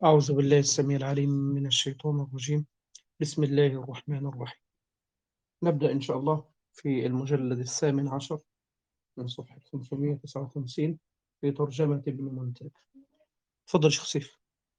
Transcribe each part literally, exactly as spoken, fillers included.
أعوذ بالله السميع العليم من الشيطان الرجيم. بسم الله الرحمن الرحيم. نبدأ إن شاء الله في المجلد الثامن عشر من صفحة خمسمائة وتسعة وخمسين في ترجمة ابن منتج. تفضل شيخ سيف.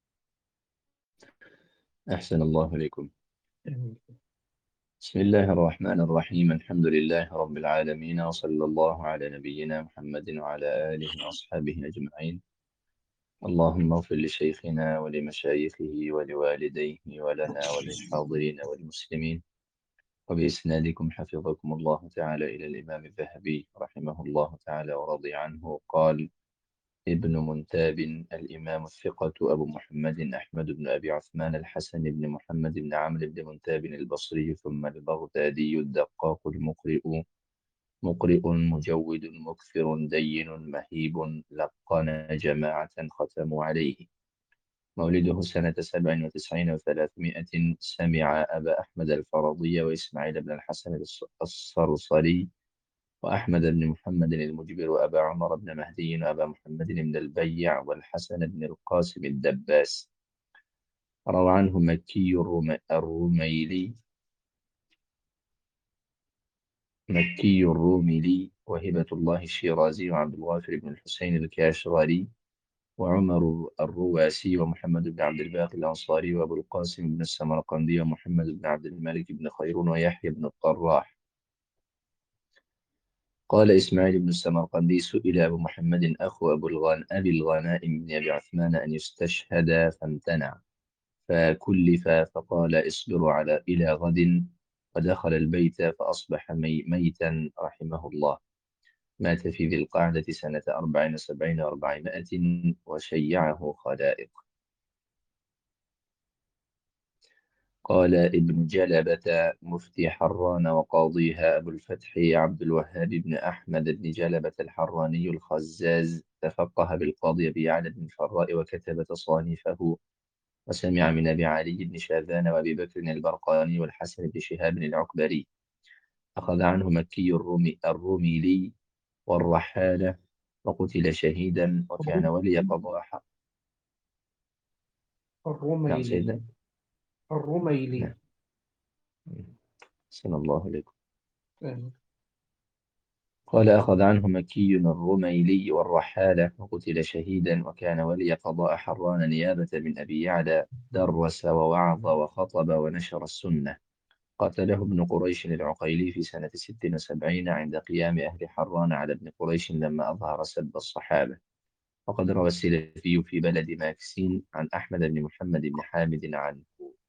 أحسن الله إليكم. آمين. بسم الله الرحمن الرحيم. الحمد لله رب العالمين، وصلى الله على نبينا محمد وعلى آله وأصحابه أجمعين. اللهم اغفر لشيخنا ولمشايخه ولوالديه ولنا وللحاضرين والمسلمين. وبإسنادكم حفظكم الله تعالى إلى الإمام الذهبي رحمه الله تعالى ورضي عنه قال: ابن منتاب الإمام الثقة أبو محمد أحمد بن أبي عثمان الحسن بن محمد بن عمرو بن منتاب البصري ثم البغدادي الدقاق المقرئ مقرئ مجود مكثر دين مهيب لقن جماعة ختموا عليه. مولده سنة سبع وتسعين وثلاثمائة. سمع أبا أحمد الفرضي وإسماعيل بن الحسن الصرصري وأحمد بن محمد المجبر وأبا عمر بن مهدي وأبا محمد بن البيع والحسن بن القاسم الدباس. روى عنه مكي الروم- الروميلي مكي الروملي وهبة الله الشيرازي وعبد الغافر بن الحسين الكاشغري وعمر الرواسي ومحمد بن عبد الباقي الأنصاري وأبو القاسم بن السمرقندي ومحمد بن عبد الملك بن خيرون ويحيى بن الطراح. قال إسماعيل بن السمرقندي: سئل أبو محمد أخو أبو الغان أبي الغنائم بن أبي عثمان أن يستشهد فامتنع، فكلف فقال: اصبروا على إلى غد. ودخل البيت فأصبح مي ميتا رحمه الله. مات في ذي القعدة سنة أربع وسبعين وأربعمائة وشيعه خلائق. قال ابن جلبة مفتي حران وقاضيها أبو الفتح عبد الوهاب بن أحمد بن جلبة الحراني الخزاز تفقه بالقاضي أبي يعلى بن الفراء وكتب تصانيفه، وسمع من أبي علي بن شاذان وأبي بكر البرقاني والحسن بن شهاب العكبري. أخذ عنه مكي الرومي الروميلي والرحالة، وقتل شهيدا وكان ولي قضاء حق. نعم الروميلي. سيدنا. الروميلي. نعم. سن الله عليكم. آمين. قال: أخذ عنه مكي الرميلي والرحالة، وقتل شهيدا وكان ولي قضاء حران نيابة من أبي يعلى. درس ووعظ وخطب ونشر السنة. قتله ابن قريش العقيلي في سنة ست وسبعين عند قيام أهل حران على ابن قريش لما أظهر سب الصحابة. وقد روى السلفي في بلد ماكسين عن أحمد بن محمد بن حامد عنه.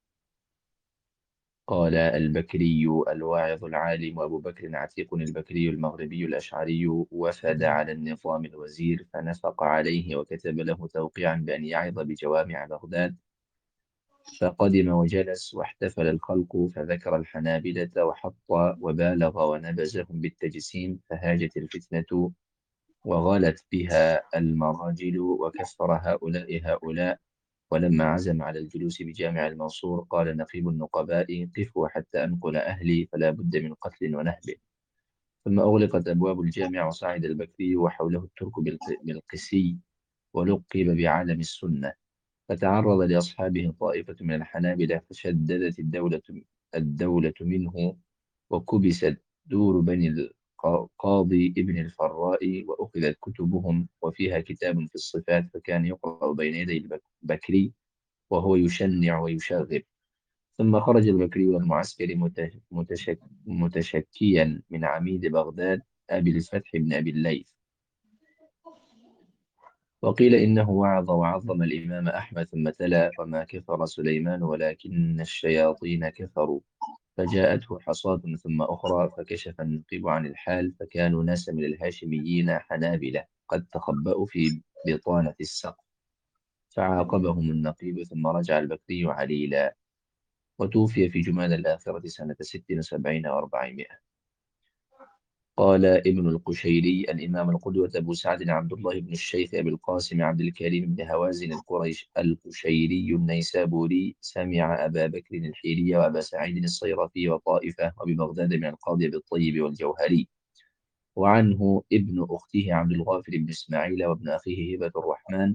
قال البكري الواعظ العالم أبو بكر عتيق البكري المغربي الأشعري وفد على النظام الوزير فنفق عليه وكتب له توقيعا بأن يعظ بجوامع بغداد. فقدم وجلس واحتفل الخلق، فذكر الحنابلة وحط وبالغ ونبزهم بالتجسيم، فهاجت الفتنة وغلت بها المراجل وكفر هؤلاء هؤلاء. ولما عزم على الجلوس بجامع المنصور قال نقيب النقباء: قفوا حتى أنقل أهلي، فلا بد من قتل ونهب. ثم أغلقت أبواب الجامع وصعد البكري وحوله الترك بالق- بالقسي، ولقب بعالم السنة. فتعرض لأصحابه طائفة من الحنابلة فشددت الدولة الدولة منه، وكبست دور بني القاضي ابن الفراء، وأخذت كتبهم وفيها كتاب في الصفات، فكان يقرأ بين يدي البكري وهو يشنع ويشاغب. ثم خرج البكري والمعسكر مت- متشك متشكيا من عميد بغداد أبي الفتح بن أبي الليث. وقيل إنه وعظ وعظم الإمام أحمد ثم تلا: وما كفر سليمان ولكن الشياطين كفروا. فجاءته حصاة ثم أخرى، فكشف النقيب عن الحال، فكانوا ناس من الهاشميين حنابلة قد تخبأوا في بطانة السقف. فعاقبهم النقيب ثم رجع البكري عليلا. وتوفي في جماد الآخرة سنة ست وسبعين وأربعمائة. قال ابن القشيري الإمام القدوة أبو سعد عبد الله بن الشيخ أبي القاسم عبد الكريم بن هوازن القريش القشيري النيسابوري سمع أبا بكر الحيري وأبا سعيد الصيرفي وطائفة وببغداد من القاضي بالطيب والجوهري. وعنه ابن أخته عبد الغافر بن إسماعيل وابن أخيه هبة الرحمن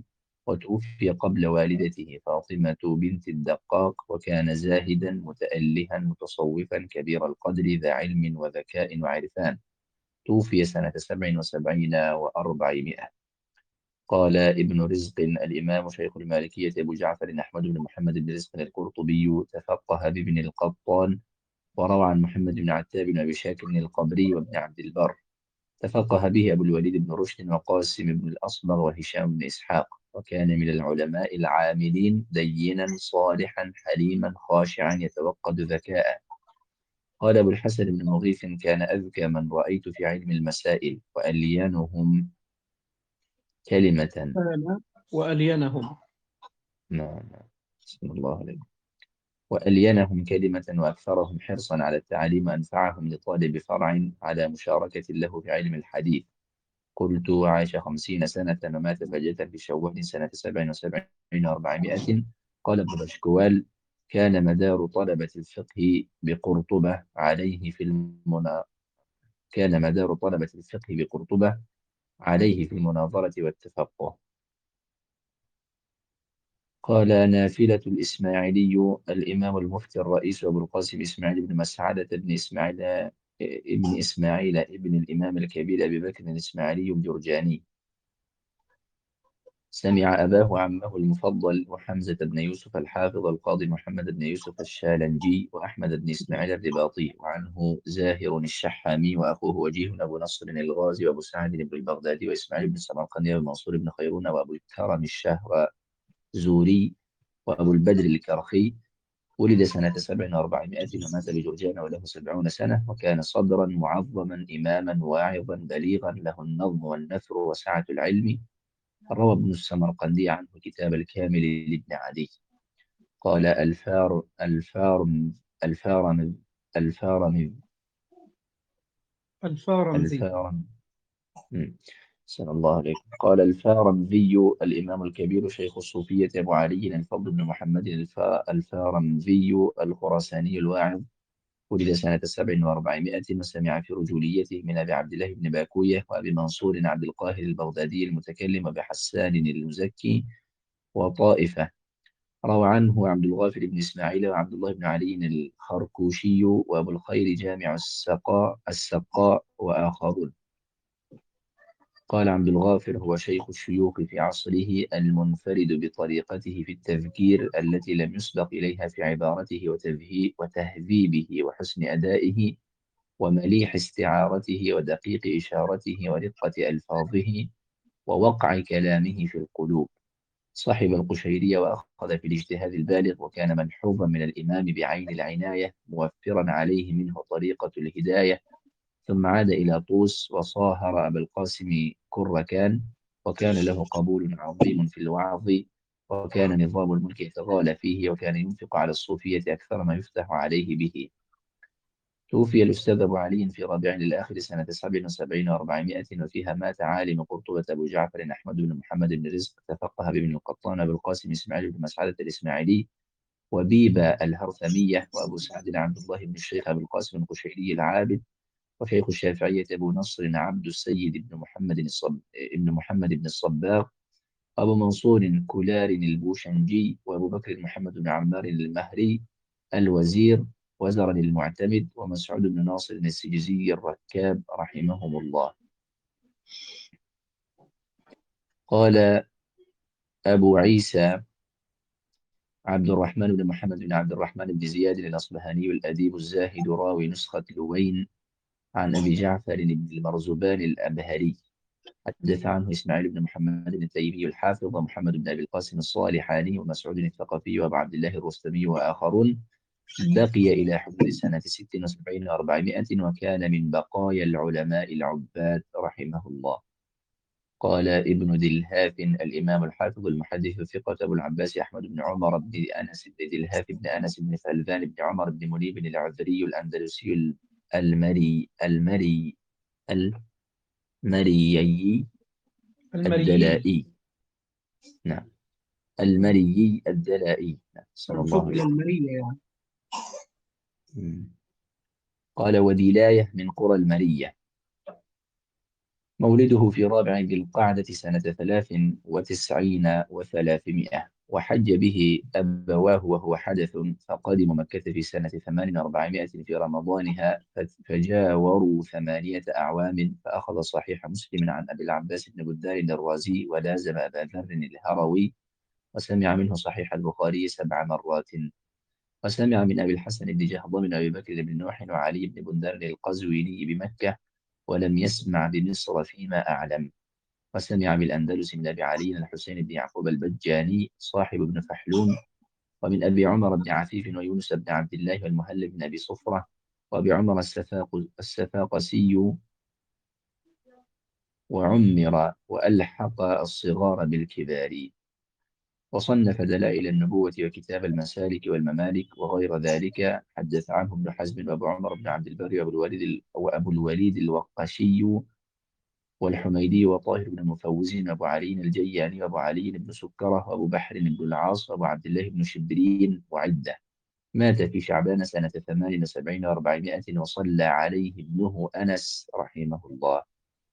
وتوفي قبل والدته فاطمة بنت الدقاق، وكان زاهدا متألها متصوفا كبير القدر ذا علم وذكاء وعرفان. توفي سنة سبع وسبعين وأربعمائة. قال ابن رزق الإمام شيخ المالكية أبو جعفر أحمد بن محمد بن رزق القرطبي تفقه بابن القطان، وروى عن محمد بن عتاب بن أبي شاكر القبري وابن عبد البر. تفقه به أبو الوليد بن رشد وقاسم بن الأصبغ وهشام بن إسحاق، وكان من العلماء العاملين دينا صالحا حليما خاشعا يتوقد ذكاء. قال أبو الحسن بن مغيث: كان أذكى من رأيت في علم المسائل، وألينهم كلمة. كان وألينهم. نعم، بسم الله عليكم. وألينهم كلمة وأكثرهم حرصا على التعليم، أنفعهم لطالب فرع على مشاركة له في علم الحديث. قلت: وعاش خمسين سنة ومات فجأة في شوال سنة سبع وسبعين وأربعمائة. قال ابن بشكوال: كان مدار طلبة الفقه بقرطبة عليه في المنا... كان مدار طلبة الفقه بقرطبة عليه في المناظرة والتفقه. قال نافلة الإسماعيلي الإمام المفتي الرئيس أبو القاسم إسماعيل بن مسعدة بن إسماعيل ابن إسماعيل ابن الإمام الكبير أبي بكر الإسماعيلي الجرجاني، سمع أباه عمه المفضل وحمزة بن يوسف الحافظ القاضي محمد بن يوسف الشالنجي وأحمد بن إسماعيل الرباطي، وعنه زاهر الشحامي وأخوه وجيه أبو نصر الغازي وأبو سعد بن البغدادي وإسماعيل بن سمرقندي ومنصور بن خيرون وأبو الكرم الشهرزوري وأبو البدر الكرخي. ولد سنة سبع وأربعمائة ومات بجرجان وله سبعون سنة، وكان صدرا معظما إماما واعظا بليغا له النظم والنثر وسعة العلم. روى ابن السمرقندي عنه كتاب الكامل لابن عدي. قال الفار الفارم الفارم الفارم الفارمذي. الفارم مم. صلى الله عليكم. قال الفارمذي الإمام الكبير شيخ الصوفية أبو علي الفضل بن محمد الفا- الفارمذي الخراساني الواعظ، ولد سنة سبع وأربعمائة وسمع في رجوليته من أبي عبد الله بن باكوية وأبي منصور عبد القاهر البغدادي المتكلم وبحسان المزكي وطائفة. روى عنه عبد الغافر بن إسماعيل وعبد الله بن علي الخركوشي وأبو الخير جامع السقاء السقاء وآخرون. قال عبد الغافر: هو شيخ الشيوخ في عصره، المنفرد بطريقته في التذكير التي لم يسبق إليها في عبارته وتذهي- وتهذيبه وحسن أدائه ومليح استعارته ودقيق إشارته ورقة ألفاظه ووقع كلامه في القلوب. صاحب القشيرية وأخذ في الاجتهاد البالغ، وكان ملحوظا من الإمام بعين العناية موفرا عليه منه طريقة الهداية. ثم عاد إلى طوس وصاهر أبا القاسم كركان، وكان له قبول عظيم في الوعظ، وكان نظام الملك يتغالى فيه، وكان ينفق على الصوفية أكثر ما يفتح عليه به. توفي الأستاذ أبو علي في ربيع الآخر سنة سبع وسبعين وأربعمائة، وفيها مات عالم قرطبة أبو جعفر أحمد بن محمد بن رزق، تفقه بابن القطان أبو القاسم إسماعيل بن مسعدة الإسماعيلي وبيبة الهرثمية، وأبو سعد عبد الله بن الشيخ أبو القاسم القشيري العابد، وشيخ الشافعية أبو نصر عبد السيد بن محمد الصب... بن محمد بن الصباغ، أبو منصور كولار البوشنجي، وأبو بكر محمد بن عمار المهري الوزير وزر المعتمد، ومسعود بن ناصر السجزي الركاب رحمهم الله. قال أبو عيسى عبد الرحمن بن محمد بن عبد الرحمن بن زياد الأصبهاني الأديب الزاهد راوي نسخة لوين عن أبي جعفر بن المرزبان الأبهري، حدث عنه إسماعيل بن محمد التيمي الحافظ ومحمد بن أبي القاسم الصالحاني ومسعود الثقفي وأبو عبد الله الرستمي وآخرون. بقي إلى حدود سنة ست وسبعين وأربعمائة، وكان من بقايا العلماء العباد رحمه الله. قال ابن دلهاف الإمام الحافظ المحدث الثقة أبو العباس أحمد بن عمر بن أنس بن دلهاف بن أنس بن فلذان بن عمر بن منيب العذري الأندلسي المري المري المريي المريي الدلائي. نعم، المريي الدلائي. نعم، صلى الله منسوب عليه إلى المرية يعني. وسلم. قال ودلاية من قرى المرية. مولده في رابع ذي القعدة سنة ثلاث وتسعين وثلاثمائة، وحج به أبواه وهو حدث، فقدم مكة في سنة ثمان وأربعمائة في رمضانها، فجاوروا ثمانية أعوام، فأخذ صحيح مسلم عن أبي العباس بن بدار الرازي ولازم أبا ذر الهروي، وسمع منه صحيح البخاري سبع مرات، وسمع من أبي الحسن بن جهضم من أبي بكر بن نوح وعلي بن بندر القزويني بمكة، ولم يسمع بمصر فيما أعلم. وسمع بالأندلس من أبي علي الحسين بن يعقوب البجاني صاحب ابن فحلون، ومن أبي عمر بن عفيف ويونس بن عبد الله والمهلب بن أبي صفرة، وأبي عمر السفاق السفاقسي، وعمر وألحق الصغار بالكبار. وصنف دلائل النبوة وكتاب المسالك والممالك وغير ذلك. حدث عنه ابن حزم وأبو عمر بن عبد البر وأبو الوليد وأبو الوليد الوقشي والحميدي وطاهر بن المفوزين وأبو علي الجياني وأبو علي بن سكرة وأبو بحر بن العاص وأبو عبد الله بن شبرين وعدة. مات في شعبان سنة ثمان وسبعين وأربعمائة، وصلى عليه ابنه أنس رحمه الله.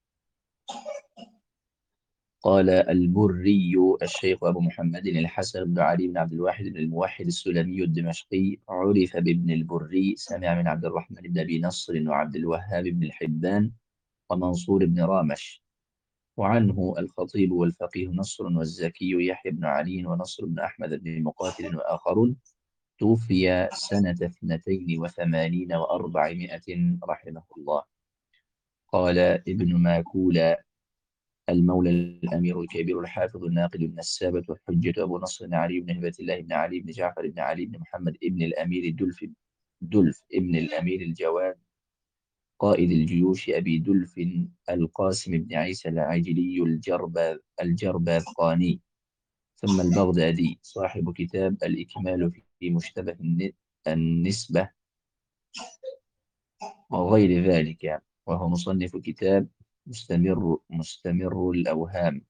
قال البري الشيخ أبو محمد الحسن بن علي بن عبد الواحد بن الموحد السلمي الدمشقي، عرف بابن البري، سمع من عبد الرحمن بن أبي نصر وعبد الوهاب بن الحبان ومنصور بن رامش. وعنه الخطيب والفقيه نصر والزكي يحيى بن علي ونصر بن أحمد بن مقاتل وآخرون. توفي سنة اثنتين وثمانين وأربعمائة رحمه الله. قال ابن ماكول المولى الأمير الكبير الحافظ الناقد النسابة والحجة أبو نصر علي بن هبة الله بن علي بن جعفر بن علي بن محمد ابن الأمير الدلف دلف ابن الأمير الجواد قائد الجيوش أبي دلف القاسم بن عيسى العجلي الجرب الجرباذقاني، ثم البغدادي، صاحب كتاب الإكمال في مشتبه النسبة وغير ذلك، وهو مصنف كتاب مستمر مستمر الأوهام.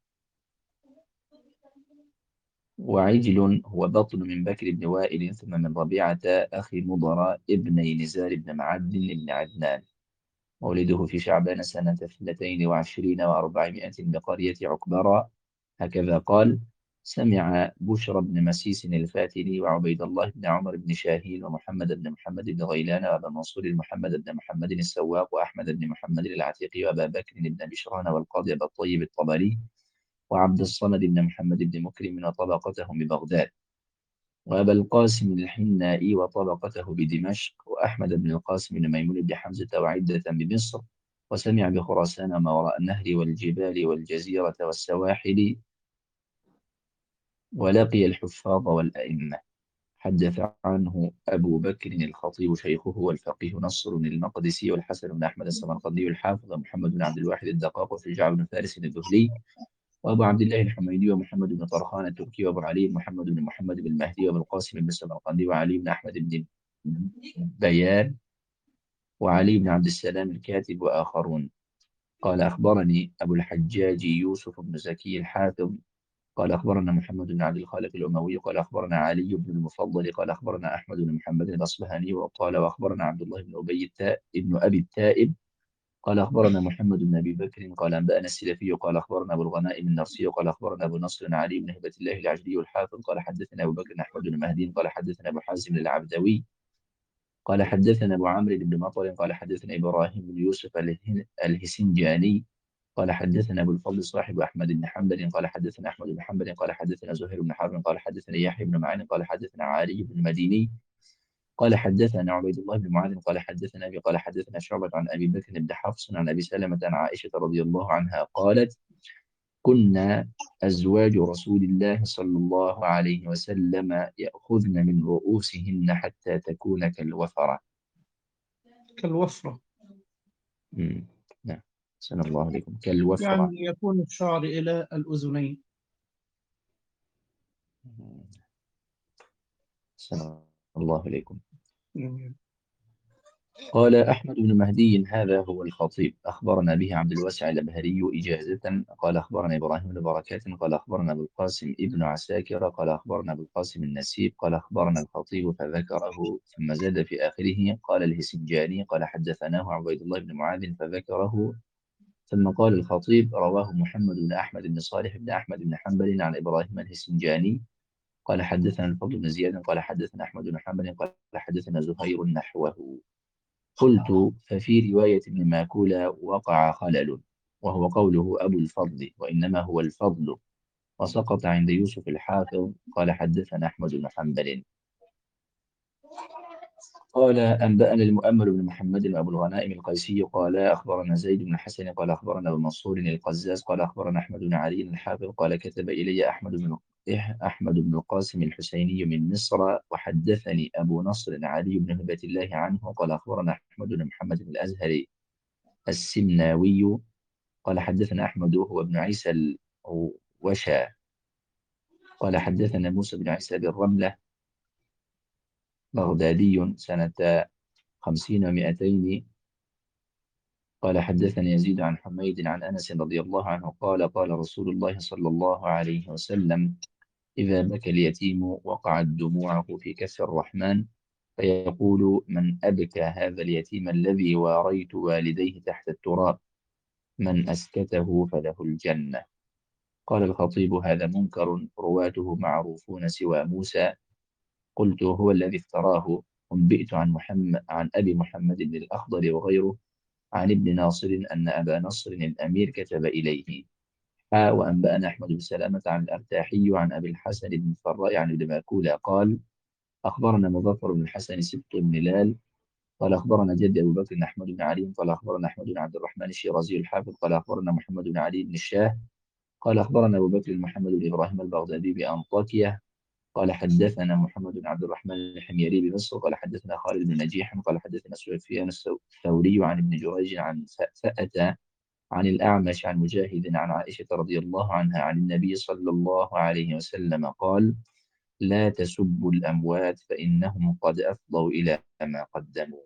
وعجل هو بطن من بكر بن وائل ثم من ربيعة أخي مضر ابني نزار بن معد بن عدنان. مولده في شعبان سنة اثنتين وعشرين وأربعمائة بقرية عكبرى، هكذا قال. سمع بشر بن مسيس الفاتني وعبيد الله بن عمر بن شاهين ومحمد بن محمد بن غيلان وأبا منصور محمد بن محمد السواق وأحمد بن محمد العتيق وأبا بكر بن بشران والقاضي أبا الطيب الطبري وعبد الصمد بن محمد بن مكرم وطبقتهم ببغداد، وأبا القاسم الحنائي وطبقته بدمشق، وأحمد بن القاسم بن ميمون بن حمزة وعدة بمصر. وسمع بخراسان ما وراء النهر والجبال والجزيرة والسواحل، ولقي الحفاظ والأئمة. حدث عنه أبو بكر الخطيب شيخه والفقيه نصر المقدسي والحسن بن أحمد السمرقندي الحافظ ومحمد بن عبد الواحد الدقاق وشجاع بن فارس الذهلي وأبو عبد الله الحميدي ومحمد بن طرخان التركي وأبو علي محمد بن محمد بن المهدي وأبو القاسم بن السمرقندي وعلي بن أحمد بن بيان وعلي بن عبد السلام الكاتب وآخرون. قال أخبرني أبو الحجاج يوسف بن زكي الحافظ قال أخبرنا محمد بن عبد الخالق الأموي قال أخبرنا علي بن المفضل قال أخبرنا أحمد بن محمد الأصبهاني وقال وأخبرنا عبد الله بن أبي التائب ابن أبي التائب قال أخبرنا محمد بن أبي بكر قال أنبأنا السلفي قال أخبرنا أبو الغنائم النرسي قال أخبرنا أبو نصر علي بن هبة الله العجلي الحافظ قال حدثنا أبو بكر أحمد بن مهدي قال حدثنا أبو حازم العبدوي قال حدثنا أبو عمرو بن مطر قال حدثنا إبراهيم بن يوسف الهسنجاني قال حدثنا أبو الفضل صاحب أحمد بن حنبل قال حدثنا أحمد بن حنبل قال حدثنا زهير بن حرب قال حدثنا يحيى بن معين قال حدثنا علي بن المديني قال حدثنا عبيد الله بن معاذ قال حدثنا أبي قال حدثنا شعبة عن أبي بكر بن حفص عن أبي سلمة عن عائشة رضي الله عنها قالت كنا أزواج رسول الله صلى الله عليه وسلم يأخذن من رؤوسهن حتى تكون كالوفرة. كالوفرة. مم. نعم. سن الله عليكم. كالوفرة يعني يكون الشعر إلى الأذنين. سن الله عليكم. جميل. قال أحمد بن مهدي هذا هو الخطيب، أخبرنا به عبد الواسع الأبهري إجازة قال أخبرنا إبراهيم بن بركات قال أخبرنا أبو القاسم ابن عساكر قال أخبرنا أبو القاسم النسيب قال أخبرنا الخطيب فذكره ثم زاد في آخره قال الهسنجاني قال حدثناه عبيد الله بن معاذ فذكره ثم قال الخطيب: رواه محمد بن أحمد بن صالح بن أحمد بن حنبل عن إبراهيم الهسنجاني قال حدثنا الفضل بن زياد قال حدثنا أحمد بن حنبل قال حدثنا زهير نحوه. قلت: ففي رواية ابن ماكولة وقع خلل، وهو قوله أبو الفضل، وإنما هو الفضل، وسقط عند يوسف الحافظ قال حدثنا أحمد بن حنبل. قال: أنبأنا المؤمل بن محمد وأبو الغنائم القيسي قال أخبرنا زيد بن حسن قال أخبرنا أبو منصور القزاز قال أخبرنا أحمد بن علي الحافظ قال كتب إلي أحمد بن أحمد بن القاسم الحسيني من مصر وحدثني أبو نصر علي بن هبة الله عنه قال أخبرنا أحمد بن محمد الأزهري السمناوي قال حدثنا أحمد وهو ابن عيسى الوشا قال حدثنا موسى بن عيسى بالرملة بغدادي سنة خمسين ومائتين قال حدثني يزيد عن حميد عن أنس رضي الله عنه قال قال رسول الله صلى الله عليه وسلم: إذا بكى اليتيم وقعت دموعه في كف الرحمن فيقول: من أبكى هذا اليتيم الذي واريت والديه تحت التراب، من أسكته فله الجنة. قال الخطيب: هذا منكر رواته معروفون سوى موسى. قلت: هو الذي افتراه. أنبئت عن محمد عن أبي محمد بن الأخضر وغيره عن ابن ناصر أن أبا نصر الأمير كتب إليه. حا وأنبأنا أحمد بن سلامة عن الأرتاحي عن أبي الحسن بن الفراء عن ابن ماكولة قال: أخبرنا مظفر بن الحسن سبط بن لال قال أخبرنا جدي أبو بكر أحمد بن علي قال أخبرنا أحمد بن عبد الرحمن الشيرازي الحافظ قال أخبرنا محمد بن علي بن الشاه قال أخبرنا أبو بكر محمد بن إبراهيم البغدادي بأنطاكية قال حدثنا محمد بن عبد الرحمن الحميري بمصر قال حدثنا خالد بن نجيح قال حدثنا سفيان الثوري عن ابن جريج عن فأتى عن الأعمش عن مجاهد عن عائشة رضي الله عنها عن النبي صلى الله عليه وسلم قال: لا تسبوا الأموات فإنهم قد أفضوا إلى ما قدموا.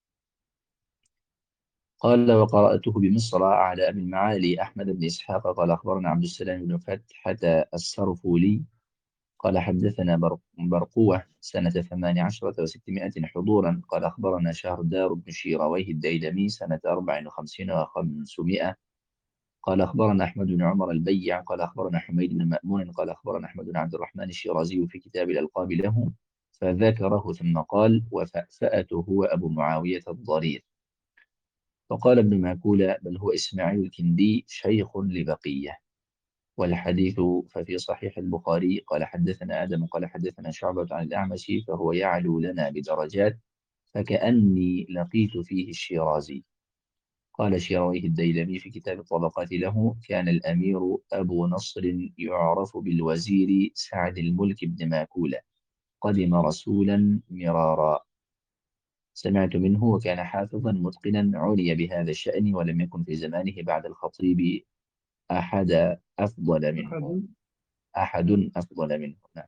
قال: وقرأته بمصر على أبي المعالي أحمد بن إسحاق قال أخبرنا عبد السلام بن فتحة السرفولي قال حدثنا برق- برقوة سنة ثمان عشرة وستمائة حضورا قال أخبرنا شهردار بن شيرويه الديلمي سنة أربع وخمسين وخمسمائة قال أخبرنا أحمد بن عمر البيع قال أخبرنا حميد بن مأمون قال أخبرنا أحمد بن عبد الرحمن الشيرازي في كتاب الألقاب له فذكره ثم قال: وفأفأة هو أبو معاوية الضرير. فقال ابن ماكولة: بل هو إسماعيل الكندي شيخ لبقية. والحديث ففي صحيح البخاري قال حدثنا آدم قال حدثنا شعبة عن الأعمش فهو يعلو لنا بدرجات فكأني لقيت فيه الشيرازي. قال شيرويه الديلمي في كتاب الطبقات له: كان الأمير أبو نصر يعرف بالوزير سعد الملك بن ماكولة قدم رسولا مرارا. سمعت منه وكان حافظا متقنا عني بهذا الشأن ولم يكن في زمانه بعد الخطيب أحد أفضل منه أحد. أحد أفضل منه. نعم.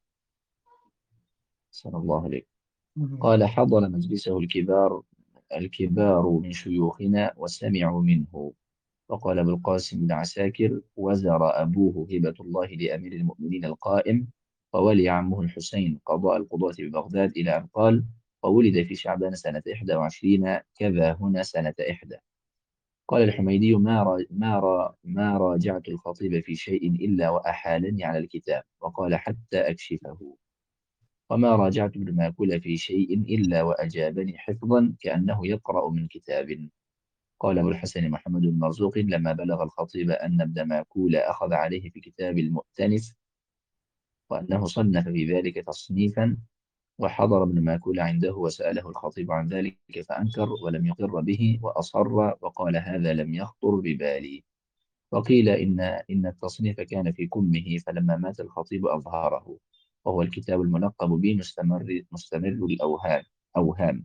صلى الله عليه. مم. قال: حضر مجلسه الكبار الكبار من شيوخنا وسمعوا منه. وقال أبو القاسم بن عساكر: وزر أبوه هبة الله لأمير المؤمنين القائم وولي عمه الحسين قضاء القضاة ببغداد إلى أن قال: وولد في شعبان سنة إحدى وعشرين كذا هنا سنة إحدى. قال الحميدي: ما را ما را ما راجعت الخطيب في شيء إلا وأحالني على الكتاب وقال: حتى أكشفه. وما راجعت ابن ماكول في شيء إلا وأجابني حفظا كأنه يقرأ من كتاب. قال أبو الحسن محمد بن مرزوق: لما بلغ الخطيب أن ابن ماكول أخذ عليه في كتاب المؤتنف وأنه صنف في ذلك تصنيفا وحضر ابن ماكول عنده وسأله الخطيب عن ذلك فأنكر ولم يقر به وأصر وقال: هذا لم يخطر ببالي. وقيل إن إن التصنيف كان في كمه فلما مات الخطيب أظهره وهو الكتاب الملقب به مستمر مستمر الأوهام أوهام.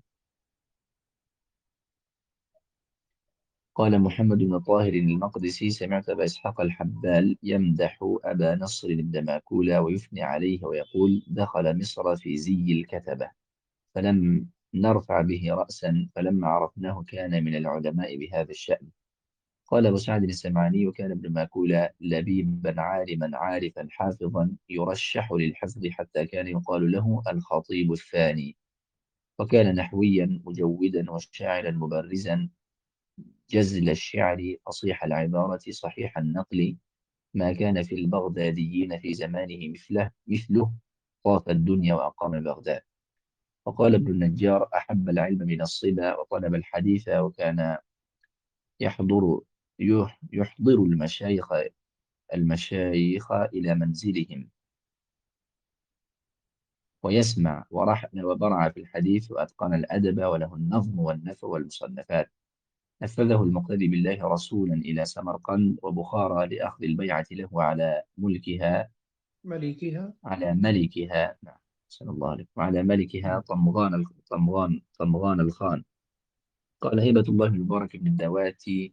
قال محمد بن طاهر المقدسي: سمعت أبا إسحاق الحبال يمدح أبا نصر بن ماكولة ويثني عليه ويقول: دخل مصر في زي الكتبة فلم نرفع به رأسا فلما عرفناه كان من العلماء بهذا الشأن. قال أبو سعد السمعاني: وكان ابن ماكولة لبيبا عالما عارفا حافظا يرشح للحفظ حتى كان يقال له الخطيب الثاني. وكان نحويا مجودا وشاعرا مبرزا جزل الشعر فصيح العبارة صحيح النقل، ما كان في البغداديين في زمانه مثله مثله طاف الدنيا وأقام بغداد. وقال ابن النجار: أحب العلم من الصبا وطلب الحديث، وكان يحضر يح- يحضر المشايخ المشايخ إلى منزلهم ويسمع، ورحل وبرع في الحديث وأتقن الأدب، وله النظم والنثر والمصنفات. نفذه المقتدي بالله رسولا إلى سمرقند وبخارى لأخذ البيعة له على ملكها مليكها. على ملكها نعم صلى الله عليه وعلى ملكها طمغان طمغان طمغان الخان. قال هبة الله المبارك بن الدواتي: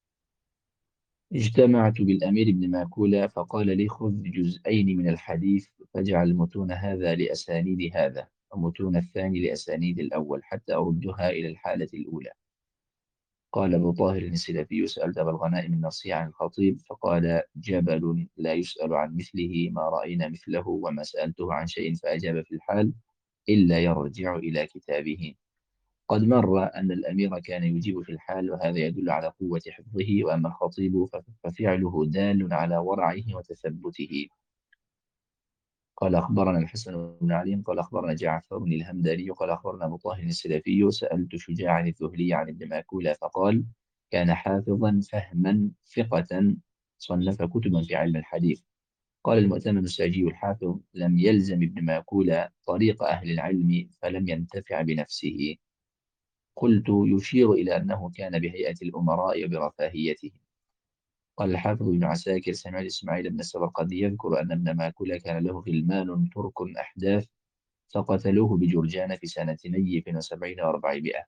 اجتمعت بالأمير بن ماكولة فقال لي: خذ جزئين من الحديث فاجعل متون هذا لأسانيد هذا، ومتون الثاني لأسانيد الأول، حتى أردها إلى الحالة الأولى. قال أبو طاهر السلفي: سألت أبا الغنائم النصي عن الخطيب فقال: جبل لا يسأل عن مثله ما رأينا مثله، وما سألته عن شيء فأجاب في الحال إلا يرجع إلى كتابه. قد مر أن الأمير كان يجيب في الحال، وهذا يدل على قوة حفظه، وأما الخطيب ففعله دال على ورعه وتثبته. قال أخبرنا الحسن بن علي قال أخبرنا جعفر بن الهمداني قال أخبرنا أبو طاهر السلفي: سألت شجاعا الذهلي عن ابن ماكولة فقال: كان حافظا فهما ثقة، صنف كتبا في علم الحديث. قال المؤتمن الساجي الحافظ: لم يلزم ابن ماكولة طريق أهل العلم فلم ينتفع بنفسه. قلت: يشير إلى أنه كان بهيئة الأمراء وبرفاهيته. قال الحافظ بن عساكر: سمعت إسماعيل بن السبرقدي يذكر أن ابن ماكولة كان له غلمان ترك أحداث فقتلوه بجرجان في سنة نيف وسبعين وأربعمائة.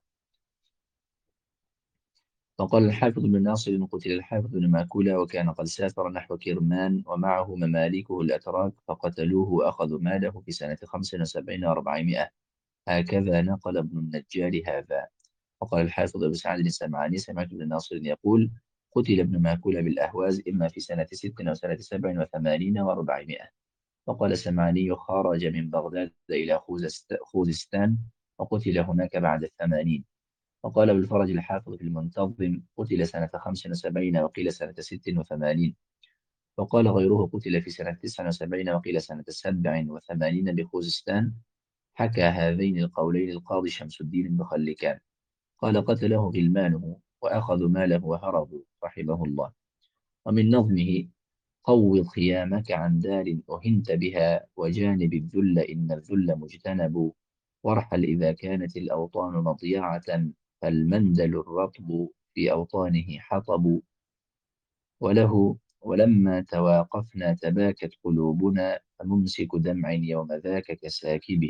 وقال الحافظ بن ناصر: قتل الحافظ بن ماكولة وكان قد سافر نحو كرمان ومعه مماليكه الأتراك فقتلوه وأخذوا ماله في سنة خمس وسبعين وأربعمائة. هكذا نقل ابن النجار هذا. وقال الحافظ أبو سعد السمعاني: سمعت ابن ناصر يقول: قتل ابن ماكولة بالأهواز إما في سنة ست وسنة سبع وثمانين وأربعمائة. وقال السمعاني: خرج من بغداد إلى خوزست- خوزستان وقتل هناك بعد الثمانين. وقال ابو الفرج الحافظ في المنتظم: قتل سنة خمس وسبعين وقيل سنة ست وثمانين. وقال غيره: قتل في سنة تسع وسبعين وقيل سنة سبع وثمانين بخوزستان. حكى هذين القولين القاضي شمس الدين المخلكان. قال: قتله غلمانه وأخذوا ماله وهربوا رحمه الله. ومن نظمه: قوض خيامك عن دار أهنت بها، وجانب الذل إن الذل مجتنب، وارحل إذا كانت الأوطان مضيعة، فالمندل الرطب في أوطانه حطب. وله: ولما تواقفنا تباكت قلوبنا، فممسك دمع يوم ذاك كساكب.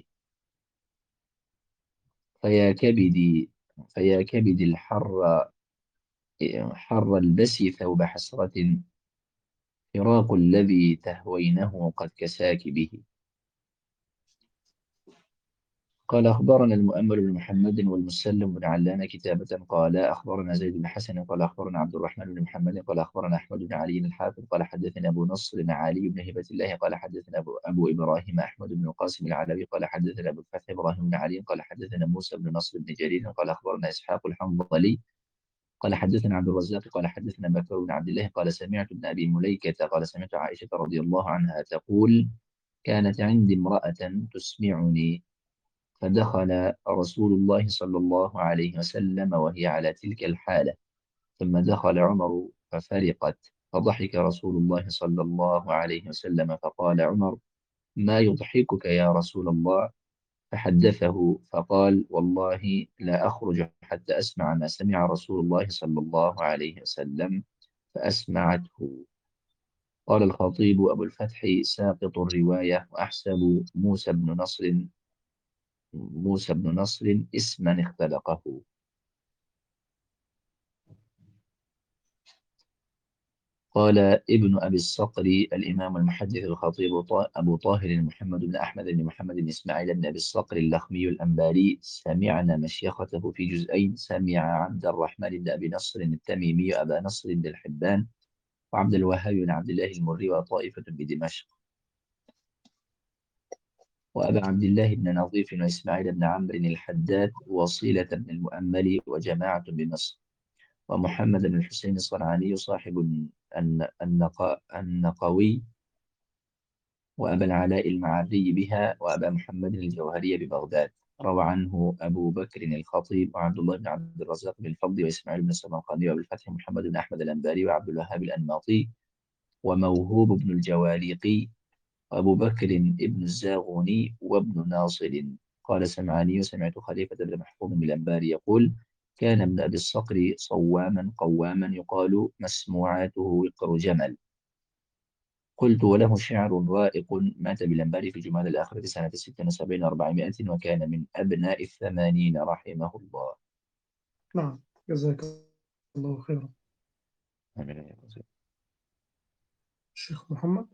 فيا كبدي فيا كبد الحر حر البسي ثوب حسرة، فراق الذي تهوينه قد كساك به. قال أخبرنا المؤمل بن محمد والمسلم بن علان كتابة قال أخبرنا زيد بن حسن قال أخبرنا عبد الرحمن بن محمد قال أخبرنا أحمد بن علي الحافظ قال حدثنا أبو نصر بن علي بن هبة الله قال حدثنا أبو, أبو إبراهيم أحمد بن القاسم العلوي قال حدثنا أبو الفتح إبراهيم بن علي قال حدثنا موسى بن نصر بن جرير قال أخبرنا إسحاق الحنظلي قال حدثنا عبد الرزاق قال حدثنا بكر بن عبد الله قال سمعت ابن أبي مليكة قال سمعت عائشة رضي الله عنها تقول: كانت عندي امرأة تسمعني، فدخل رسول الله صلى الله عليه وسلم وهي على تلك الحالة، ثم دخل عمر ففرقت، فضحك رسول الله صلى الله عليه وسلم فقال عمر: ما يضحكك يا رسول الله؟ فحدثه فقال: والله لا أخرج حتى أسمع ما سمع رسول الله صلى الله عليه وسلم، فأسمعته. قال الخطيب أبو الفتح: ساقط الرواية، وأحسب موسى بن نصر موسى بن نصر اسما اختلقه. قال ابن أبي الصقر الإمام المحدث الخطيب طا- أبو طاهر محمد بن أحمد بن محمد بن إسماعيل بن أبي الصقر اللخمي الأنباري: سمعنا مشيخته في جزئين، سمع عبد الرحمن بن أبي نصر التميمي أبا نصر بن الحبان، وعبد الوهاب بن عبد الله المري، وطائفة بدمشق، وأبا عبد الله بن نظيف وإسماعيل بن عمرو الحداد وصيلة بن المؤمل وجماعة بمصر. ومحمد بن الحسين الصنعاني صاحب الن- النق- النقوي، وأبا العلاء المعري بها، وأبا محمد الجوهري ببغداد. روى عنه أبو بكر الخطيب، وعبد الله بن عبد الرزاق بالفضل، وإسماعيل بن السمرقندي، وبالفتح محمد بن أحمد الأنباري، وعبد الوهاب الأنماطي، وموهوب بن الجواليقي، وأبو بكر ابن الزاغوني، وابن ناصر. قال سمعاني: سمعت خليفة بن محفوظ بالأنباري يقول: كان ابن أبي الصقر صواما قواما يقال مسموعاته وقر جمل. قلت: وله شعر رائق. مات بالأنباري في جماد الآخرة سنة ست وسبعين وأربعمائة، وكان من أبناء الثمانين رحمه الله. نعم، جزاك الله خيرا. آمين يا رب. الشيخ محمد.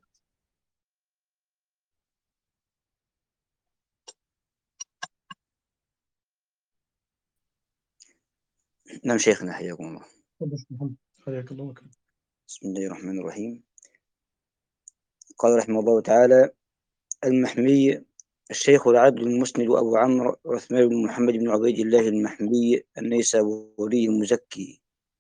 نعم شيخنا، حياكم الله. تفضل شيخ محمد، حياك الله وكرم. بسم الله الرحمن الرحيم. قال رحمه الله تعالى: المحمي الشيخ العدل المسند أبو عمرو عثمان بن محمد بن عبيد الله المحمي النيسابوري المزكي،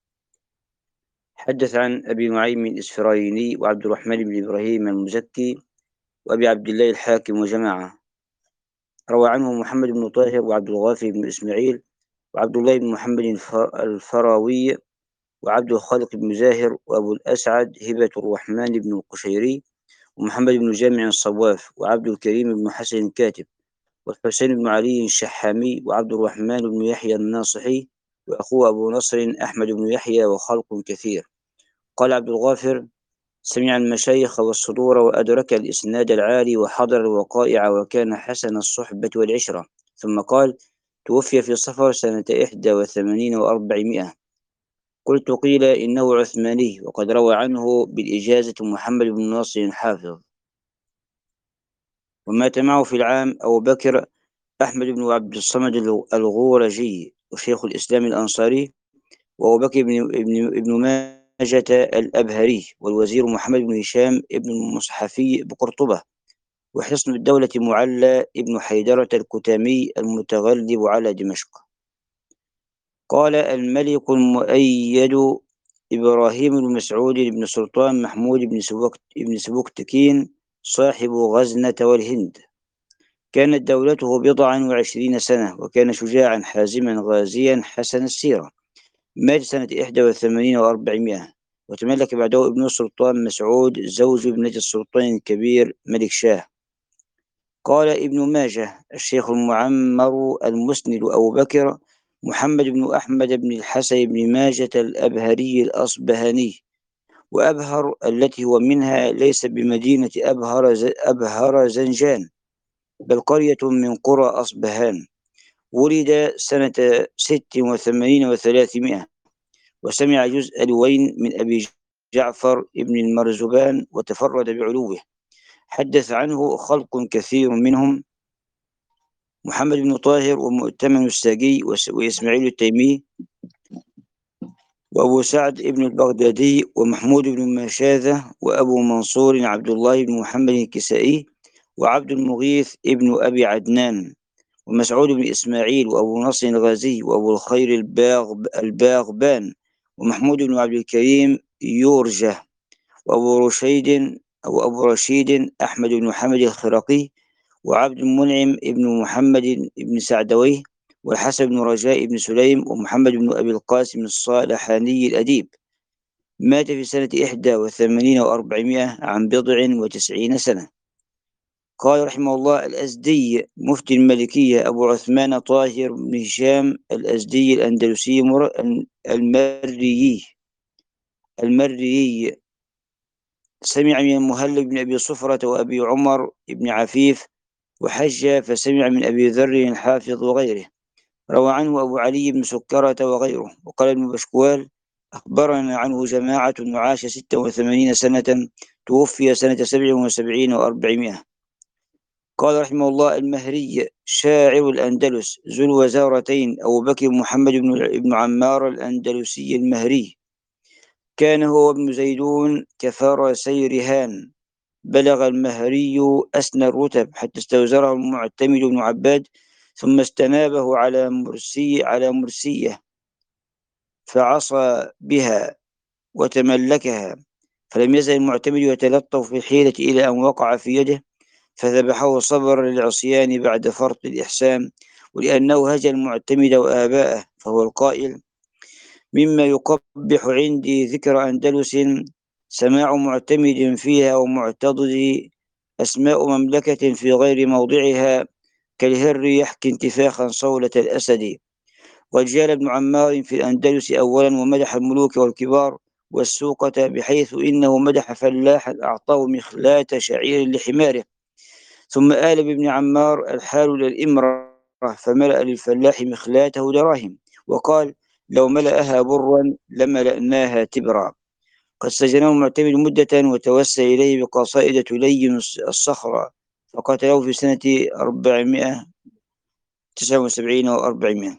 حدث عن أبي نعيم الإسفرايني وعبد الرحمن بن إبراهيم المزكي وأبي عبد الله الحاكم وجماعة. روى عنه محمد بن طاهر وعبد الغافي بن إسماعيل وعبد الله بن محمد الفراوي وعبد الخالق بن زاهر وأبو الأسعد هبة الرحمن بن القشيري ومحمد بن جامع الصواف وعبد الكريم بن حسن الكاتب والحسين بن علي الشحامي وعبد الرحمن بن يحيى الناصحي وأخوه أبو نصر أحمد بن يحيى وخلق كثير. قال عبد الغافر: سمع المشايخ والصدور وأدرك الإسناد العالي وحضر الوقائع وكان حسن الصحبة والعشرة. ثم قال: توفي في صفر سنة إحدى وثمانين وأربعمائة. قلت: قيل إنه عثماني، وقد روى عنه بالإجازة محمد بن ناصر الحافظ. ومات معه في العام أبو بكر أحمد بن عبد الصمد الغورجي وشيخ الإسلام الأنصاري، وأبو بكر بن, ابن, ابن ماجة الأبهري، والوزير محمد بن هشام ابن المصحفي بقرطبة، وحصن الدولة معلى ابن حيدرة الكتامي المتغلب على دمشق. قال الملك المؤيد إبراهيم بن مسعود بن سلطان محمود بن سبكت بن سبكتكين صاحب غزنة والهند، كانت دولته بضعا وعشرين سنة، وكان شجاعا حازما غازيا حسن السيرة. مات سنة إحدى وثمانين وأربعمائة، وتملك بعده ابن السلطان مسعود زوج ابنة السلطان الكبير ملك شاه. قال ابن ماجه الشيخ المعمر المسند أبو بكر محمد بن أحمد بن الحسن بن ماجة الأبهري الأصبهاني، وأبهر التي هو منها ليس بمدينة أبهر, أبهر زنجان، بل قرية من قرى أصبهان. ولد سنة ست وثمانين وثلاثمائة، وسمع جزء لوين من أبي جعفر ابن المرزبان وتفرد بعلوه. حدث عنه خلق كثير منهم: محمد بن طاهر ومؤتمن الساقي وإسماعيل التيمي وأبو سعد ابن البغدادي ومحمود بن ماشاذة وأبو منصور عبد الله بن محمد الكسائي وعبد المغيث ابن أبي عدنان ومسعود بن إسماعيل وأبو نصر الغازي وأبو الخير الباغ الباغبان ومحمود بن عبد الكريم يورجه وأبو رشيد أو أبو رشيد أحمد بن محمد الخرقي وعبد المنعم ابن محمد بن سعدوي والحسن بن رجاء بن سليم ومحمد بن أبي القاسم الصالحاني الأديب. مات في سنة إحدى وثمانين وأربعمائة عن بضع وتسعين سنة. قال رحمه الله: الأزدي مفتي الملكية أبو عثمان طاهر بن هشام الأزدي الأندلسي المري المري سمع من المهلب بن أبي صفرة وأبي عمر بن عفيف وحج، فسمع من أبي ذر الحافظ وغيره. روى عنه أبو علي بن سكرة وغيره. وقال ابن بشكوال: أخبرنا عنه جماعة وعاش ستة وثمانين سنة، توفي سنة سبع وسبعين وأربعمائة. قال رحمه الله: المهري شاعر الأندلس ذو الوزارتين أبو بكر محمد بن عمار الأندلسي المهري، كان هو ابن زيدون كفرسي رهان. بلغ المهري أسنى الرتب حتى استوزره المعتمد بن عباد، ثم استنابه على مرسي على مرسية فعصى بها وتملكها، فلم يزل المعتمد يتلطف في الحيلة إلى أن وقع في يده، فذبحه صبرا للعصيان بعد فرط الإحسان، ولأنه هجى المعتمد وآباءه، فهو القائل: مما يقبح عندي ذكر أندلس سماع معتمد فيها ومعتضد، أسماء مملكة في غير موضعها، كالهر يحكي انتفاخا صولة الأسد. وجال ابن عمار في الأندلس أولا ومدح الملوك والكبار والسوقة، بحيث إنه مدح فلاحا أعطاه مخلاة شعير لحماره، ثم آل بابن عمار الحال للإمرة، فملأ للفلاح مخلاته دراهم، وقال: لو ملأها برا لملأناها تبرا. قد سجنه المعتمد مدة، وتوسل إليه بقصائد تلين الصخرة، فقتله في سنة أربعمائة وتسعة وسبعين وأربعمائة.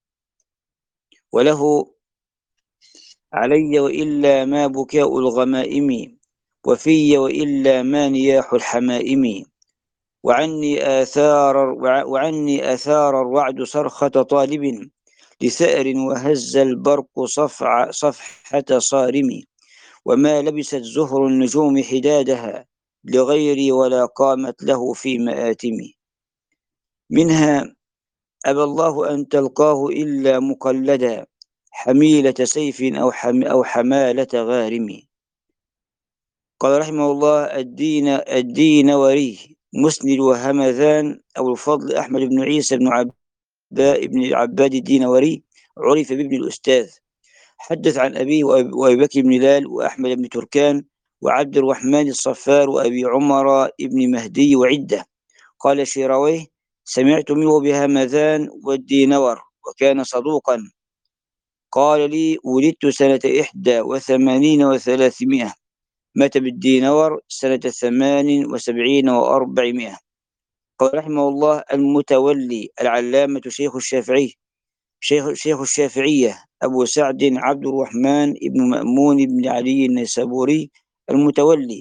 وله: علي وإلا ما بكاء الغمائم، وفي وإلا ما نياح الحمائم، وعني آثار وعني آثار الرعد صرخة طالب لثأر، وهز البرق صفع صفحة صارم، وما لبست زهر النجوم حدادها لغيري، ولا قامت له في مآتم. منها: أبى الله أن تلقاه إلا مقلدا، حميلة سيف أو, حم أو حمالة غارم. قال رحمه الله: الدين الدين وريه مسند وهمذان أو الفضل أحمد بن عيسى بن عباء بن عباد الدينوري، عرف بابن الأستاذ. حدث عن أبيه وأبي بكر بن لال وأحمد بن تركان وعبد الرحمن الصفار وأبي عمر بن مهدي وعدة. قال الشيراويه: سمعت منه بهمذان والدينور، وكان صدوقا. قال لي: ولدت سنة إحدى وثمانين وثلاثمائة، مات بالدينور سنة ثمان وسبعين وأربعمائة. قال رحمه الله: المتولي العلامة شيخ الشافعي شيخ, شيخ الشافعية أبو سعد عبد الرحمن بن مأمون بن علي النيسابوري المتولي،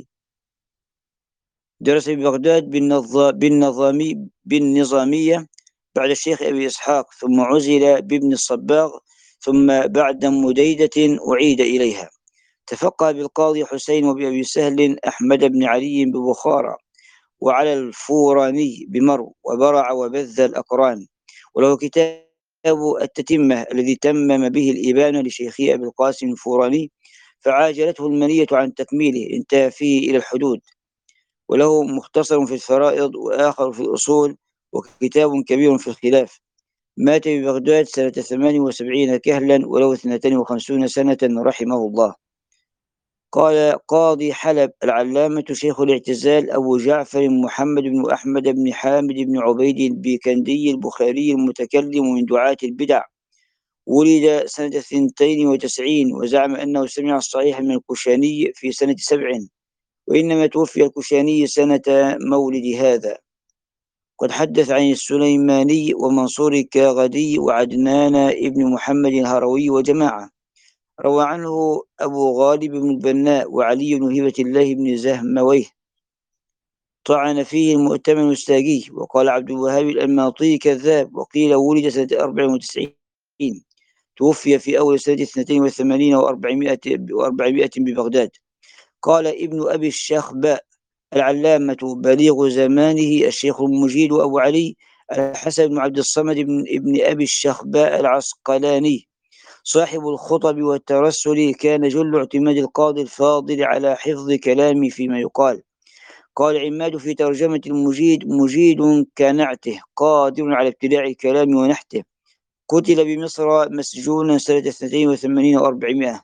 درس ببغداد بالنظامي بالنظامية بعد الشيخ أبي إسحاق، ثم عزل بابن الصباغ، ثم بعد مديدة أعيد إليها. تفقه بالقاضي حسين وبأبي سهل أحمد بن علي ببخارى، وعلى الفوراني بمرو، وبرع وبذ الأقران. وله كتاب التتمة الذي تمم به الإبانة لشيخي أبي القاسم الفوراني، فعاجلته المنية عن تكميله، انتهى فيه إلى الحدود. وله مختصر في الفرائض، وآخر في الأصول، وكتاب كبير في الخلاف. مات ببغداد سنة ثمان وسبعين كهلا، وله اثنتين وخمسون سنة رحمه الله. قال قاضي حلب العلامة شيخ الاعتزال أبو جعفر محمد بن أحمد بن حامد بن عبيد البيكندي البخاري المتكلم من دعاة البدع، ولد سنة اثنتين وتسعين، وزعم أنه سمع الصحيح من الكشاني في سنة سبع، وإنما توفي الكشاني سنة مولد هذا. قد حدث عن السليماني ومنصور الكاغدي وعدنان ابن محمد الهروي وجماعة. روى عنه أبو غالب بن البناء وعلي بن هبة الله بن زهمويه، طعن فيه المؤتمن الساقي، وقال عبد الوهاب الأنماطي كذاب، وقيل ولد سنة أربع وتسعين، توفي في أول سنة اثنتين وثمانين وأربعمائة ببغداد. قال ابن أبي الشخباء العلامة بليغ زمانه الشيخ المجيد أبو علي الحسن بن عبد الصمد بن ابن أبي الشخباء العسقلاني، صاحب الخطب والترسل، كان جل اعتماد القاضي الفاضل على حفظ كلامه فيما يقال. قال عماد في ترجمة المجيد: مجيد كنعته، قادر على ابتلاع الكلام ونحته. قتل بمصر مسجونا سنة اثنتين وثمانين وأربعمائة.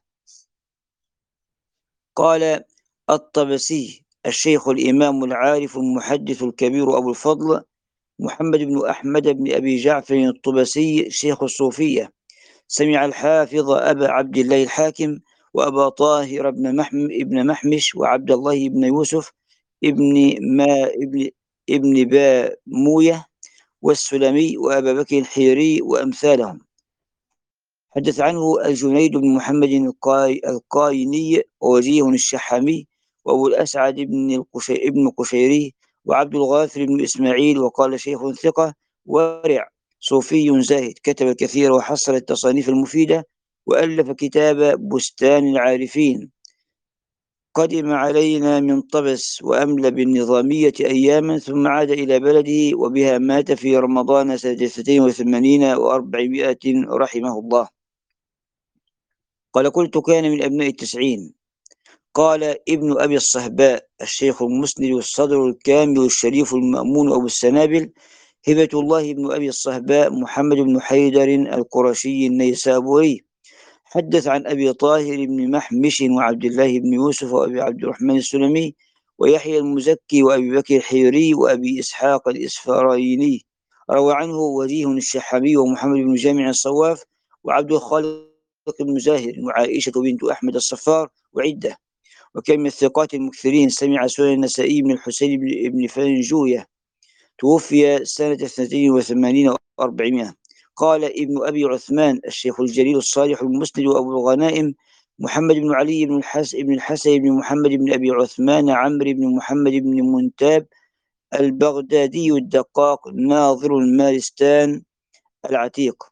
قال الطبسي الشيخ الإمام العارف المحدث الكبير أبو الفضل محمد بن أحمد بن أبي جعفر الطبسي شيخ الصوفية، سمع الحافظ أبا عبد الله الحاكم وأبا طاهر بن محم ابن محمش وعبد الله بن يوسف ابن ما ابن ابن باموية والسلمي وأبا بكر الحيري وأمثالهم. حدث عنه الجنيد بن محمد القاي القايني ووجيه الشحامي وأبو الأسعد بن القشي ابن قشيري وعبد الغافر بن إسماعيل، وقال شيخ ثقة ورع صوفي زاهد، كتب الكثير وحصل التصانيف المفيدة، وألف كتاب بستان العارفين. قدم علينا من طبس وأملى بالنظامية أياما، ثم عاد إلى بلده، وبها مات في رمضان سنة اثنتين وثمانين وأربعمائة رحمه الله. قال: قلت: كان من أبناء التسعين. قال ابن أبي الصهباء الشيخ المسند والصدر الكامل الشريف المأمون أبو السنابل، هبة الله بن أبي الصهباء محمد بن حيدر القرشي النيسابوري، حدث عن أبي طاهر بن محمش وعبد الله بن يوسف وأبي عبد الرحمن السلمي ويحيى المزكي وأبي بكر الحيري وأبي إسحاق الإسفرايني. روى عنه وجيه الشحابي ومحمد بن جامع الصواف وعبد الخالق بن زاهر وعائشة بنت أحمد الصفار وعدة. وكان من الثقات المكثرين. سمع سنن النسائي بن الحسين بن فنجوية، توفي سنة اثنتين وثمانين وأربعمائة. قال ابن أبي عثمان الشيخ الجليل الصالح المسند وأبو الغنائم محمد بن علي بن الحسن بن الحسن بن محمد بن أبي عثمان عمرو بن محمد بن منتاب البغدادي الدقاق ناظر المارستان العتيق.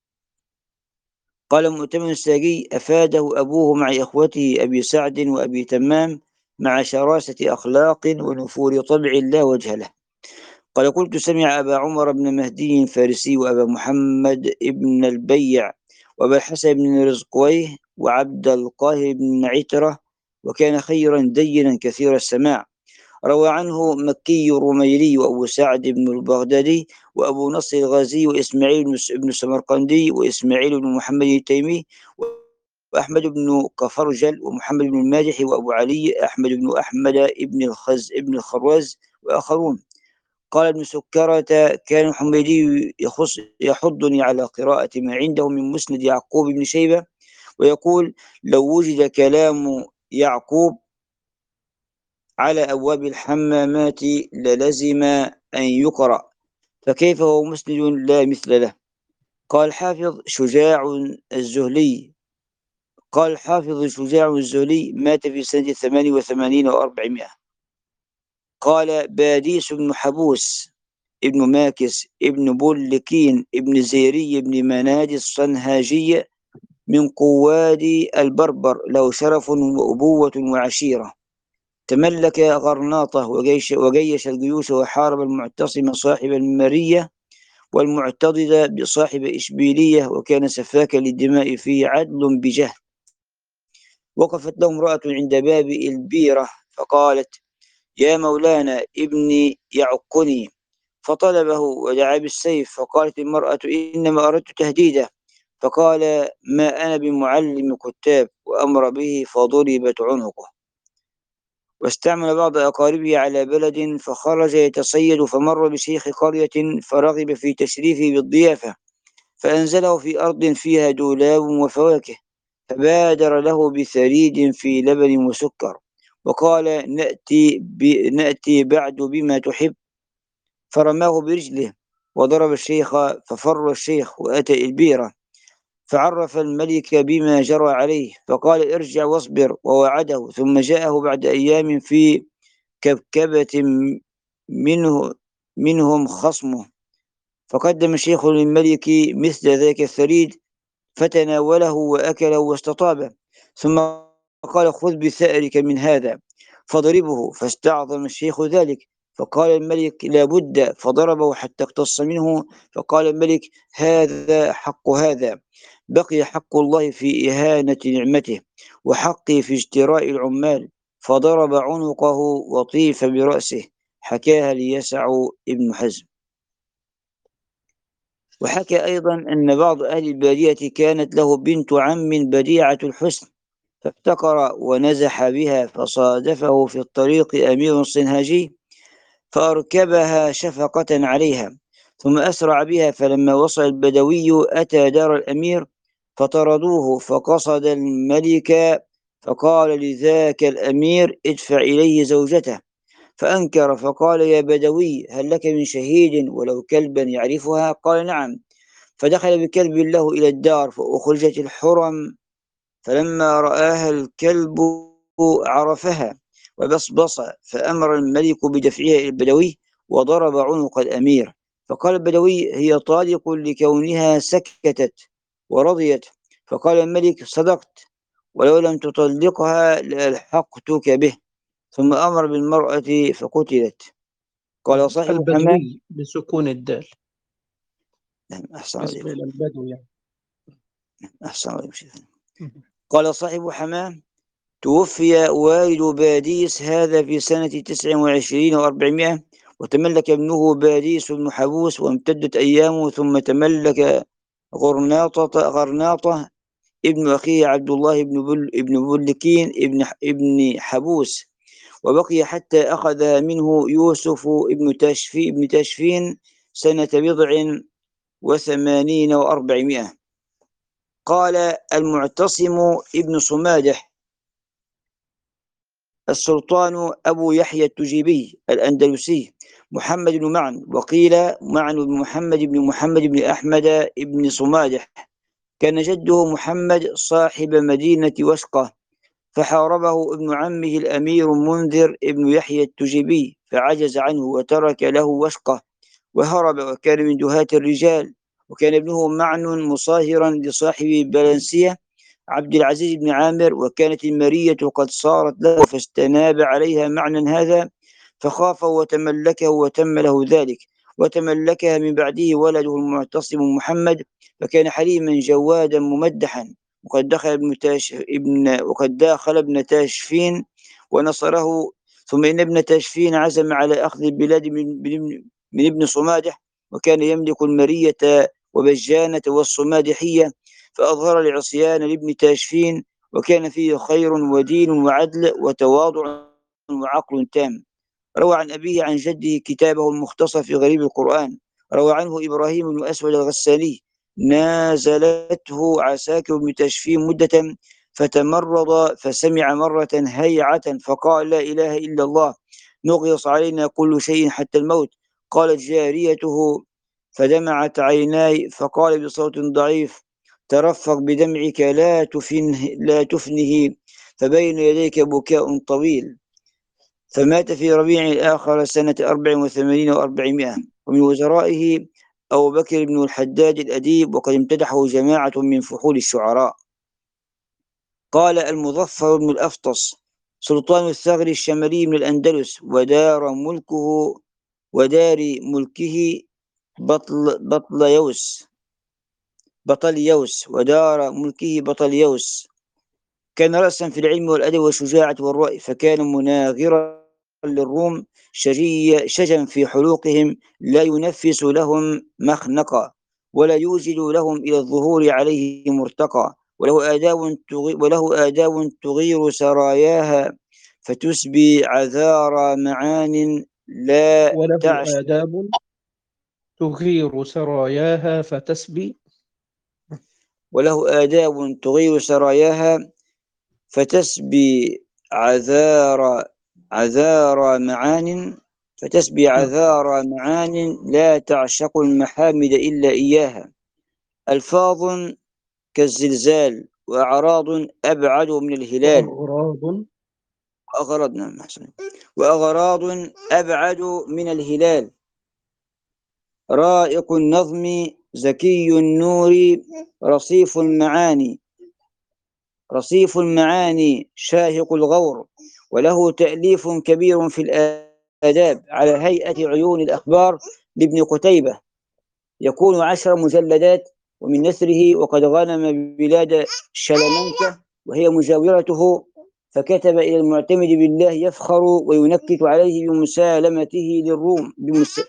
قال مؤتمن الساقي: أفاده أبوه مع إخوته أبي سعد وأبي تمام، مع شراسة أخلاق ونفور طبع لا وجه له. قال: قلت: سمع أبا عمر بن مهدي الفارسي وأبا محمد بن البيع وأبا الحسن بن رزقويه وعبد القاهر بن عترة، وكان خيرا دينا كثير السماع. روى عنه مكي الرميلي وأبو سعد بن البغدادي وأبو نصر الغازي وإسماعيل بن السمرقندي وإسماعيل بن محمد التيمي وأحمد بن كفرجل ومحمد بن الماجح وأبو علي أحمد بن أحمد بن الخز بن الخروز وآخرون. قال ابن سكرة: كان الحميدي يخص يحضني على قراءة ما عنده من مسند يعقوب بن شيبة، ويقول: لو وجد كلام يعقوب على أبواب الحمامات للزم أن يقرأ، فكيف هو مسند لا مثل له. قال حافظ شجاع الزهلي قال حافظ شجاع الزهلي مات في سنة ثمان وثمانين وأربعمائة. قال باديس بن حبوس ابن ماكس ابن بولكين ابن زيري ابن مناد الصنهاجي من قواد البربر، له شرف وأبوة وعشيرة. تملك غرناطة وجيش, وجيش الجيوش وحارب المعتصم صاحب المرية والمعتضد بصاحب إشبيلية، وكان سفاكا للدماء فيه عدل بجهل. وقفت له امرأة عند باب البيرة فقالت: يا مولانا ابني يعقني، فطلبه ودعا بالسيف. فقالت المرأة: إنما أردت تهديده. فقال: ما أنا بمعلم كتاب، وأمر به فضربت عنقه. واستعمل بعض أقاربه على بلد فخرج يتصيد، فمر بشيخ قرية فرغب في تشريفه بالضيافة، فأنزله في أرض فيها دولاب وفواكه، فبادر له بثريد في لبن وسكر، وقال: نأتي, ب... نأتي بعد بما تحب. فرماه برجله وضرب الشيخ، ففر الشيخ وأتى البيرة، فعرف الملك بما جرى عليه، فقال: ارجع واصبر، ووعده. ثم جاءه بعد أيام في كبكبة منه منهم خصمه، فقدم الشيخ للملك مثل ذاك الثريد، فتناوله وأكله واستطابه، ثم قال: خذ بثأرك من هذا فضربه. فاستعظم الشيخ ذلك، فقال الملك: لا بد، فضربه حتى اقتص منه. فقال الملك: هذا حق هذا، بقي حق الله في إهانة نعمته، وحقي في اجتراء العمال. فضرب عنقه وطيف برأسه. حكاها ليسع ابن حزم. وحكى أيضا أن بعض أهل البادية كانت له بنت عم بديعة الحسن، فافتقر ونزح بها، فصادفه في الطريق أمير صنهاجي فأركبها شفقة عليها، ثم أسرع بها. فلما وصل البدوي أتى دار الأمير فطردوه، فقصد الملك، فقال لذاك الأمير: ادفع إليه زوجته. فأنكر، فقال: يا بدوي، هل لك من شهيد ولو كلبا يعرفها؟ قال: نعم. فدخل بكلب له إلى الدار، فأخرجت الحرم، فلما رآها الكلب عرفها وبصبص، فأمر الملك بدفعها إلى البدوي وضرب عنق الأمير. فقال البدوي: هي طالق لكونها سكتت ورضيت. فقال الملك: صدقت، ولو لم تطلقها لألحقتك به. ثم أمر بالمرأة فقتلت. قال صاحب حمام. البدوي بسكون الدال، نعم، أحسن اسم عليكم. البدو يعني. أحسن عليكم شيخنا. قال صاحب حمام: توفي والد باديس هذا في سنة تسع وعشرين وأربعمائة، وتملك ابنه باديس بن حبوس، وامتدت أيامه، ثم تملك غرناطة غرناطة ابن أخيه عبد الله بن بل ابن بلكين ابن ابن حبوس، وبقي حتى أخذ منه يوسف ابن تاشفي ابن تاشفين سنة بضع وثمانين وأربعمائة. قال المعتصم ابن صمادح: السلطان أبو يحيى التجيبي الأندلسي محمد بن معن، وقيل معن بن محمد بن محمد بن أحمد بن صمادح. كان جده محمد صاحب مدينة وشقة، فحاربه ابن عمه الأمير منذر ابن يحيى التجيبي فعجز عنه وترك له وشقة وهرب، وكان من دهاة الرجال. وكان ابنه معن مصاهرا لصاحب بلنسية عبد العزيز بن عامر، وكانت المارية قد صارت له، فاستناب عليها معنى هذا فخاف وتملكه، وتم له ذلك، وتملكها من بعده ولده المعتصم محمد، فكان حليما جوادا ممدحا. وقد دخل ابن تاش ابن وقد داخل ابن تاشفين ونصره. ثم إن ابن تاشفين عزم على أخذ البلاد من, من, من ابن صمادح، وكان يملك المرية وبجانة والصمادحية، فأظهر العصيان لابن تاشفين، وكان فيه خير ودين وعدل وتواضع وعقل تام. روى عن أبيه عن جده كتابه المختصر في غريب القرآن. روى عنه إبراهيم بن أسود الغساني: نازلته عساكر بن تاشفين مدة، فتمرض، فسمع مرة هيعة فقال: لا إله إلا الله، نغص علينا كل شيء حتى الموت. قالت جاريته فدمعت عيناي، فقال بصوت ضعيف: ترفق بدمعك، لا تفنه, لا تفنه، فبين يديك بكاء طويل. فمات في ربيع الآخر سنة أربع وثمانين وأربعمائة. ومن وزرائه أبو بكر بن الحداد الأديب، وقد امتدحه جماعة من فحول الشعراء. قال المظفر بن الأفطس: سلطان الثغر الشمالي من الأندلس، ودار ملكه ودار ملكه بطل بطليوس بطليوس ودار ملكه بطليوس. كان رأسا في العلم والأدب والشجاعة والرأي، فكان مناغرا للروم، شجي شجا في حلوقهم، لا ينفس لهم مخنقا، ولا يوجد لهم إلى الظهور عليه مرتقى. وله آداب وله آداب تغير سراياها، فتسبي عذار معان لا وله تعش آداب تغير سراياها فتسبي وله آداب تغير سراياها فتسبي عذار عذار معان فتسبي عذار معان لا تعشق المحامد إلا إياها. ألفاظ كالزلزال، وأعراض أبعد من الهلال، وأغراض وأغراض نعم أحسن. وأغراض أبعد من الهلال، رائق النظم زكي النور، رصيف المعاني رصيف المعاني شاهق الغور. وله تأليف كبير في الآداب على هيئة عيون الأخبار لابن قتيبة، يكون عشر مجلدات، ومن نثره: وقد غنم بلاد شلمنكة وهي مجاورته، فكتب إلى المعتمد بالله يفخر وينكت عليه بمسالمته للروم بمس...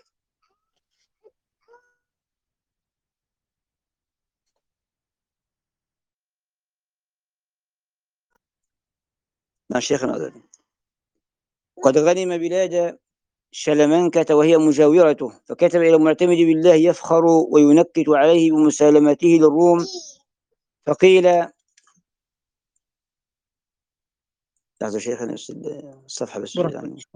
مع شيخنا. قد غنم بلاد شلمنكة وهي مجاورته، فكتب إلى المعتمد بالله يفخر وينكت عليه بمسالمته للروم، فقيل لحظة شيخنا الصفحة بس براحتك. يعني.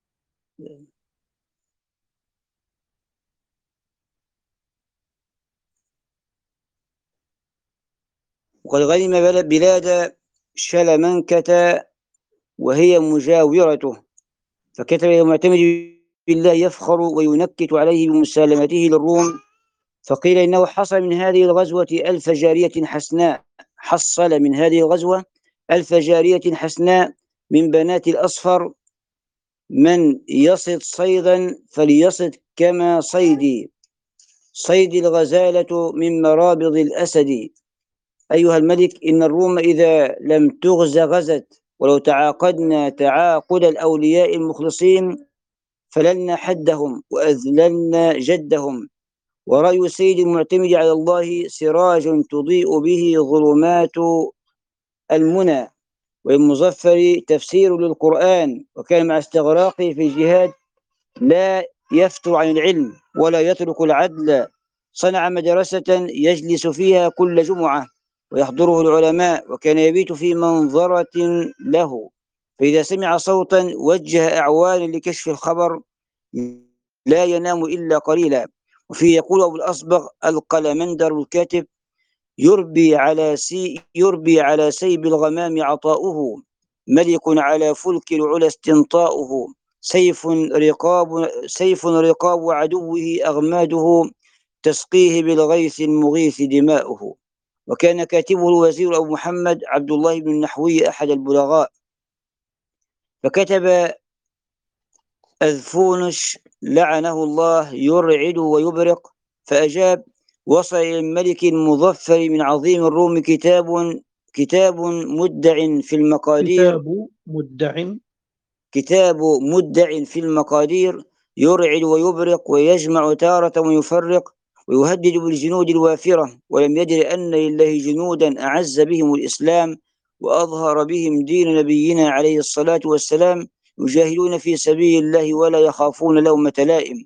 وقد غنم بلاد شلمنكة وهي مجاورته، فكتب إلى المعتمد بالله يفخر وينكت عليه بمسالمته للروم، فقيل إنه حصل من هذه الغزوة ألف جارية حسناء حصل من هذه الغزوة ألف جارية حسناء من بنات الأصفر، من يصد صيدا فليصد كما صيدي، صيد الغزالة من مرابض الأسد. أيها الملك، إن الروم إذا لم تغز غزت، ولو تعاقدنا تعاقد الأولياء المخلصين فللنا حدهم وأذللنا جدهم. ورأي السيد المعتمد على الله سراج تضيء به ظلمات المنى، والمظفر تفسير للقرآن، وكان مع استغراقه في الجهاد لا يفتر عن العلم ولا يترك العدل. صنع مدرسة يجلس فيها كل جمعة ويحضره العلماء، وكان يبيت في منظرة له، فإذا سمع صوتا وجه أعوانا لكشف الخبر، لا ينام إلا قليلا. وفيه يقول أبو الأصبغ القلمندر الكاتب: يربي على سي يربي على سيب الغمام عطاؤه، ملك على فلك العلا استنطاؤه، سيف رقاب سيف رقاب عدوه أغماده، تسقيه بالغيث المغيث دماؤه. وكان كاتبه الوزير أبو محمد عبد الله بن النحوي أحد البلغاء، فكتب أذفونش لعنه الله يرعد ويبرق، فأجاب: وصل إلى الملك المظفر من عظيم الروم كتاب كتاب مدع في المقادير كتاب مدع كتاب مدع في المقادير، يرعد ويبرق ويجمع تارة ويفرق، ويهدد بالجنود الوافرة، ولم يدر أن لله جنودا أعز بهم الإسلام وأظهر بهم دين نبينا عليه الصلاة والسلام، يجاهدون في سبيل الله ولا يخافون لومة لائم.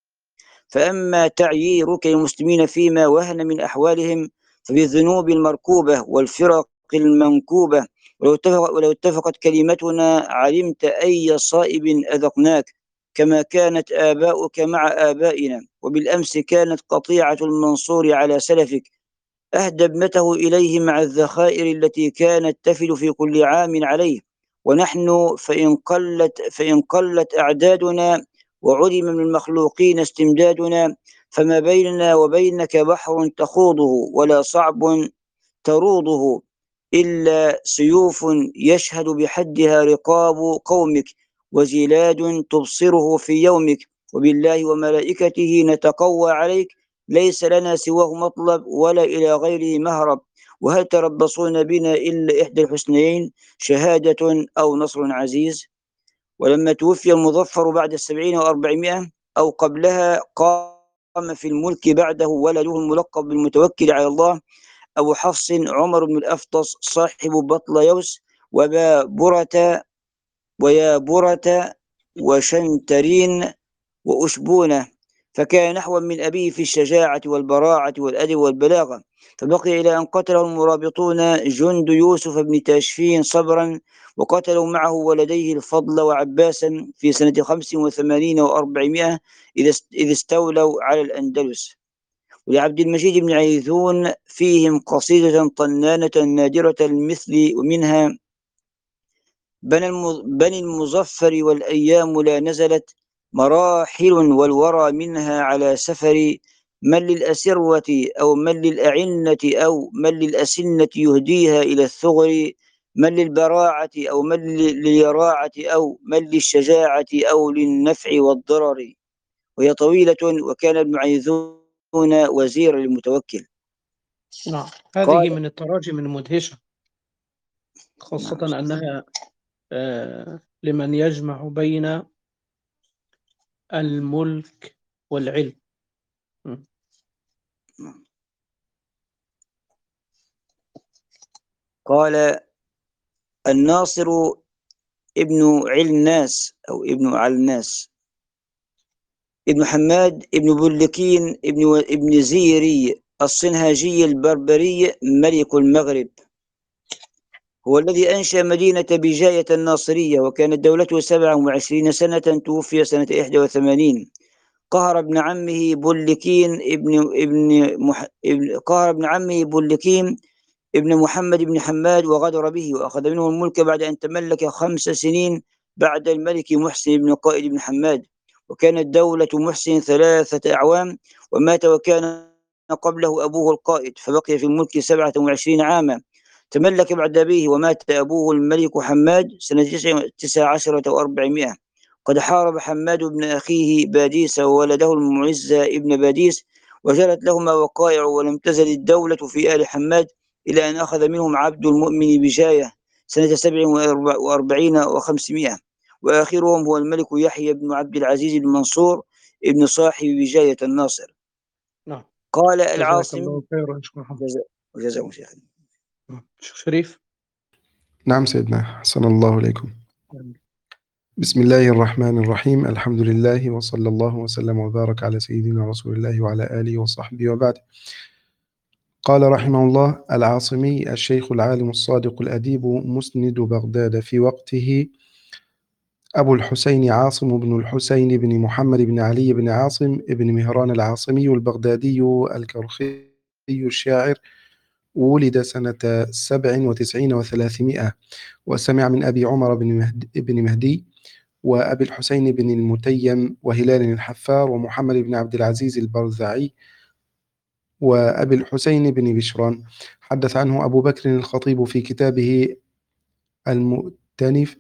فأما تعييرك المسلمين فيما وهن من أحوالهم فبالذنوب المركوبة والفرق المنكوبة، ولو, اتفق ولو اتفقت كلمتنا علمت أي صائب أذقناك، كما كانت آباؤك مع آبائنا، وبالأمس كانت قطيعة المنصور على سلفك أهدى ابنته إليه مع الذخائر التي كانت تفل في كل عام عليه، ونحن فإن قلت, فإن قلت أعدادنا وعلم من المخلوقين استمدادنا، فما بيننا وبينك بحر تخوضه ولا صعب تروضه، إلا سيوف يشهد بحدها رقاب قومك، وزلاد تبصره في يومك، وبالله وملائكته نتقوى عليك، ليس لنا سواه مطلب ولا إلى غيره مهرب، وهل تربصون بنا إلا إحدى الحسنيين، شهادة أو نصر عزيز. ولما توفي المظفر بعد السبعين وأربعمائة أو قبلها، قام في الملك بعده ولده الملقب بالمتوكل على الله أبو حفص عمر بن الأفطس صاحب بطليوس وبابرة ويابرة وشنترين وأشبونة، فكان نحوا من أبيه في الشجاعة والبراعة والأدب والبلاغة، فبقي إلى أن قتله المرابطون جند يوسف بن تاشفين صبرا، وقتلوا معه ولديه الفضل وعباسا في سنة خمس وثمانين وأربعمائة إذ استولوا على الأندلس. ولعبد المجيد بن عيثون فيهم قصيدة طنانة نادرة المثل، ومنها: بني المظفر والأيام لا نزلت، مراحل والورى منها على سفر، من للأسروة أو من للأعنة أو من للأسنة يهديها إلى الثغر، من للبراعة أو من لليراعة أو من للشجاعة أو للنفع والضرر. وهي طويلة، وكان ابن عيثون وزير المتوكل. نعم، هذه من التراجم المدهشة، خاصة نعم. أنها آه لمن يجمع بين الملك والعلم. قال الناصر ابن علناس أو ابن علناس ابن حماد ابن بلكين ابن, ابن زيري الصنهاجي البربري ملك المغرب، هو الذي أنشأ مدينة بجاية الناصرية، وكانت دولته سبعة وعشرين سنة، توفي سنة إحدى وثمانين. قهر ابن عمه بلكين ابن ابن مح... ابن قهر ابن عمه بلكين ابن محمد بن حماد وغدر به، وأخذ منه الملك بعد أن تملك خمس سنين بعد الملك محسن بن قائد بن حماد، وكانت دولة محسن ثلاثة أعوام، ومات وكان قبله أبوه القائد، فبقي في الملك سبعة وعشرين عاما، تملك بعد أبيه، ومات أبوه الملك حماد سنة تسع عشرة وأربعمائة. قد حارب حماد بن أخيه باديس وولده المعز ابن باديس، وجرت لهما وقائع، ولم تزل الدولة في آل حماد إلى أن أخذ منهم عبد المؤمن بجاية سنة سبع وأربعين وخمسمائة. وآخرهم هو الملك يحيى بن عبد العزيز المنصور ابن صاحب بجاية الناصر. نعم. قال جزاك العاصم. الله خيرا شيخ محمد. جزاكم شيخ. شيخ شريف. نعم سيدنا، حسن الله إليكم. بسم الله الرحمن الرحيم، الحمد لله وصلى الله وسلم وبارك على سيدنا رسول الله وعلى آله وصحبه وبعد. قال رحمه الله: العاصمي الشيخ العالم الصادق الأديب مسند بغداد في وقته أبو الحسين عاصم بن الحسين بن محمد بن علي بن عاصم بن مهران العاصمي البغدادي الكرخي الشاعر، ولد سنة سبع وتسعين وثلاثمائة، وسمع من أبي عمر بن مهدي, بن مهدي وأبي الحسين بن المتيم وهلال الحفار ومحمد بن عبد العزيز البرزعي وأبي الحسين بن بشران. حدث عنه أبو بكر الخطيب في كتابه المؤتنف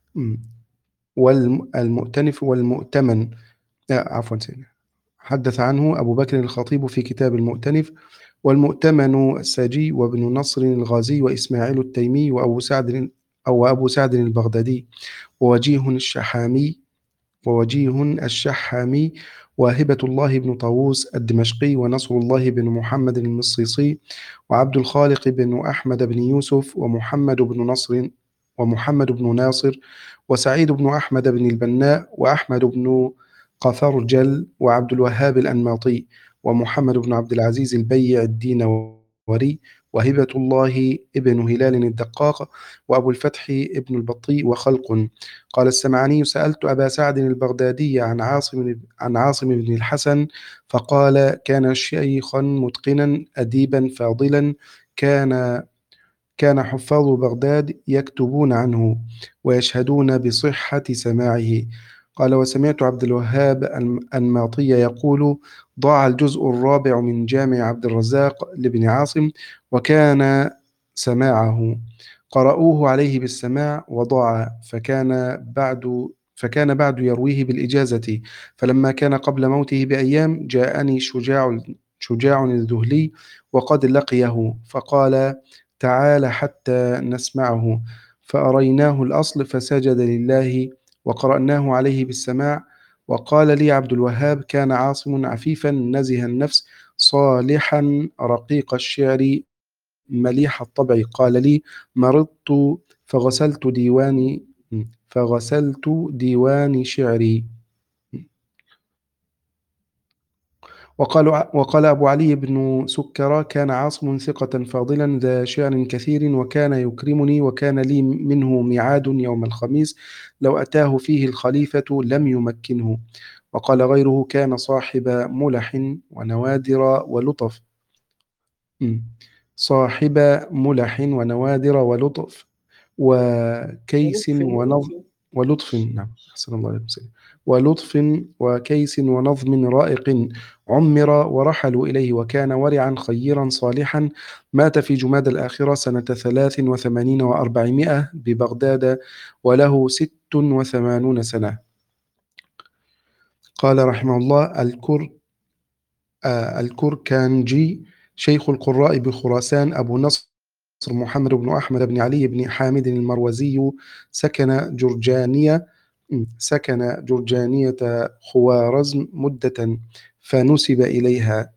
والمؤتنف والمؤتمن عفوا سيدنا حدث عنه أبو بكر الخطيب في كتاب المؤتنف والمؤتمن الساجي وابن نصر الغازي وإسماعيل التيمي وأبو سعد أو أبو سعد البغدادي ووجيه الشحامي ووجيه الشحامي وهبة الله بن طاووس الدمشقي ونصر الله بن محمد المصيصي وعبد الخالق بن أحمد بن يوسف ومحمد بن نصر ومحمد بن ناصر وسعيد بن أحمد بن البناء وأحمد بن قفرجل وعبد الوهاب الأنماطي ومحمد بن عبد العزيز البيع الدينوري وهبة الله ابن هلال الدقاق وأبو الفتح ابن البطيء وخلق. قال السمعاني: سألت أبا سعد البغدادي عن عاصم عن عاصم بن الحسن فقال: كان شيخا متقنا أديبا فاضلا، كان كان حفاظ بغداد يكتبون عنه ويشهدون بصحة سماعه. قال: وسمعت عبد الوهاب الأنماطي يقول: ضاع الجزء الرابع من جامع عبد الرزاق لابن عاصم وكان سماعه، قرأوه عليه بالسماع وضاع، فكان بعد فكان بعد يرويه بالإجازة، فلما كان قبل موته بأيام جاءني شجاع شجاع الذهلي وقد لقيه، فقال: تعال حتى نسمعه، فأريناه الأصل فسجد لله وقرأناه عليه بالسماع. وقال لي عبد الوهاب: كان عاصم عفيفا نزه النفس صالحا رقيق الشعر مليح الطبع. قال لي: مرضت فغسلت ديواني فغسلت ديوان شعري. وقال وقال أبو علي بن سكرة: كان عاصم ثقة فاضلا ذا شعر كثير، وكان يكرمني، وكان لي منه ميعاد يوم الخميس، لو أتاه فيه الخليفة لم يمكنه. وقال غيره: كان صاحب ملح ونوادر ولطف صاحب ملح ونوادر ولطف وكيس ونظم ولطف نعم أحسن الله عليكم سيدي ولطف وكيس ونظم رائق، عمر ورحلوا إليه، وكان ورعا خيرا صالحا، مات في جماد الآخرة سنة ثلاث وثمانين وأربعمائة ببغداد وله ست وثمانون سنة. قال رحمه الله: الكر آه الكركانجي شيخ القراء بخراسان أبو نصر محمد بن أحمد بن علي بن حامد المروزي، سكن جرجانية سكن جرجانية خوارزم مدة فنسب إليها.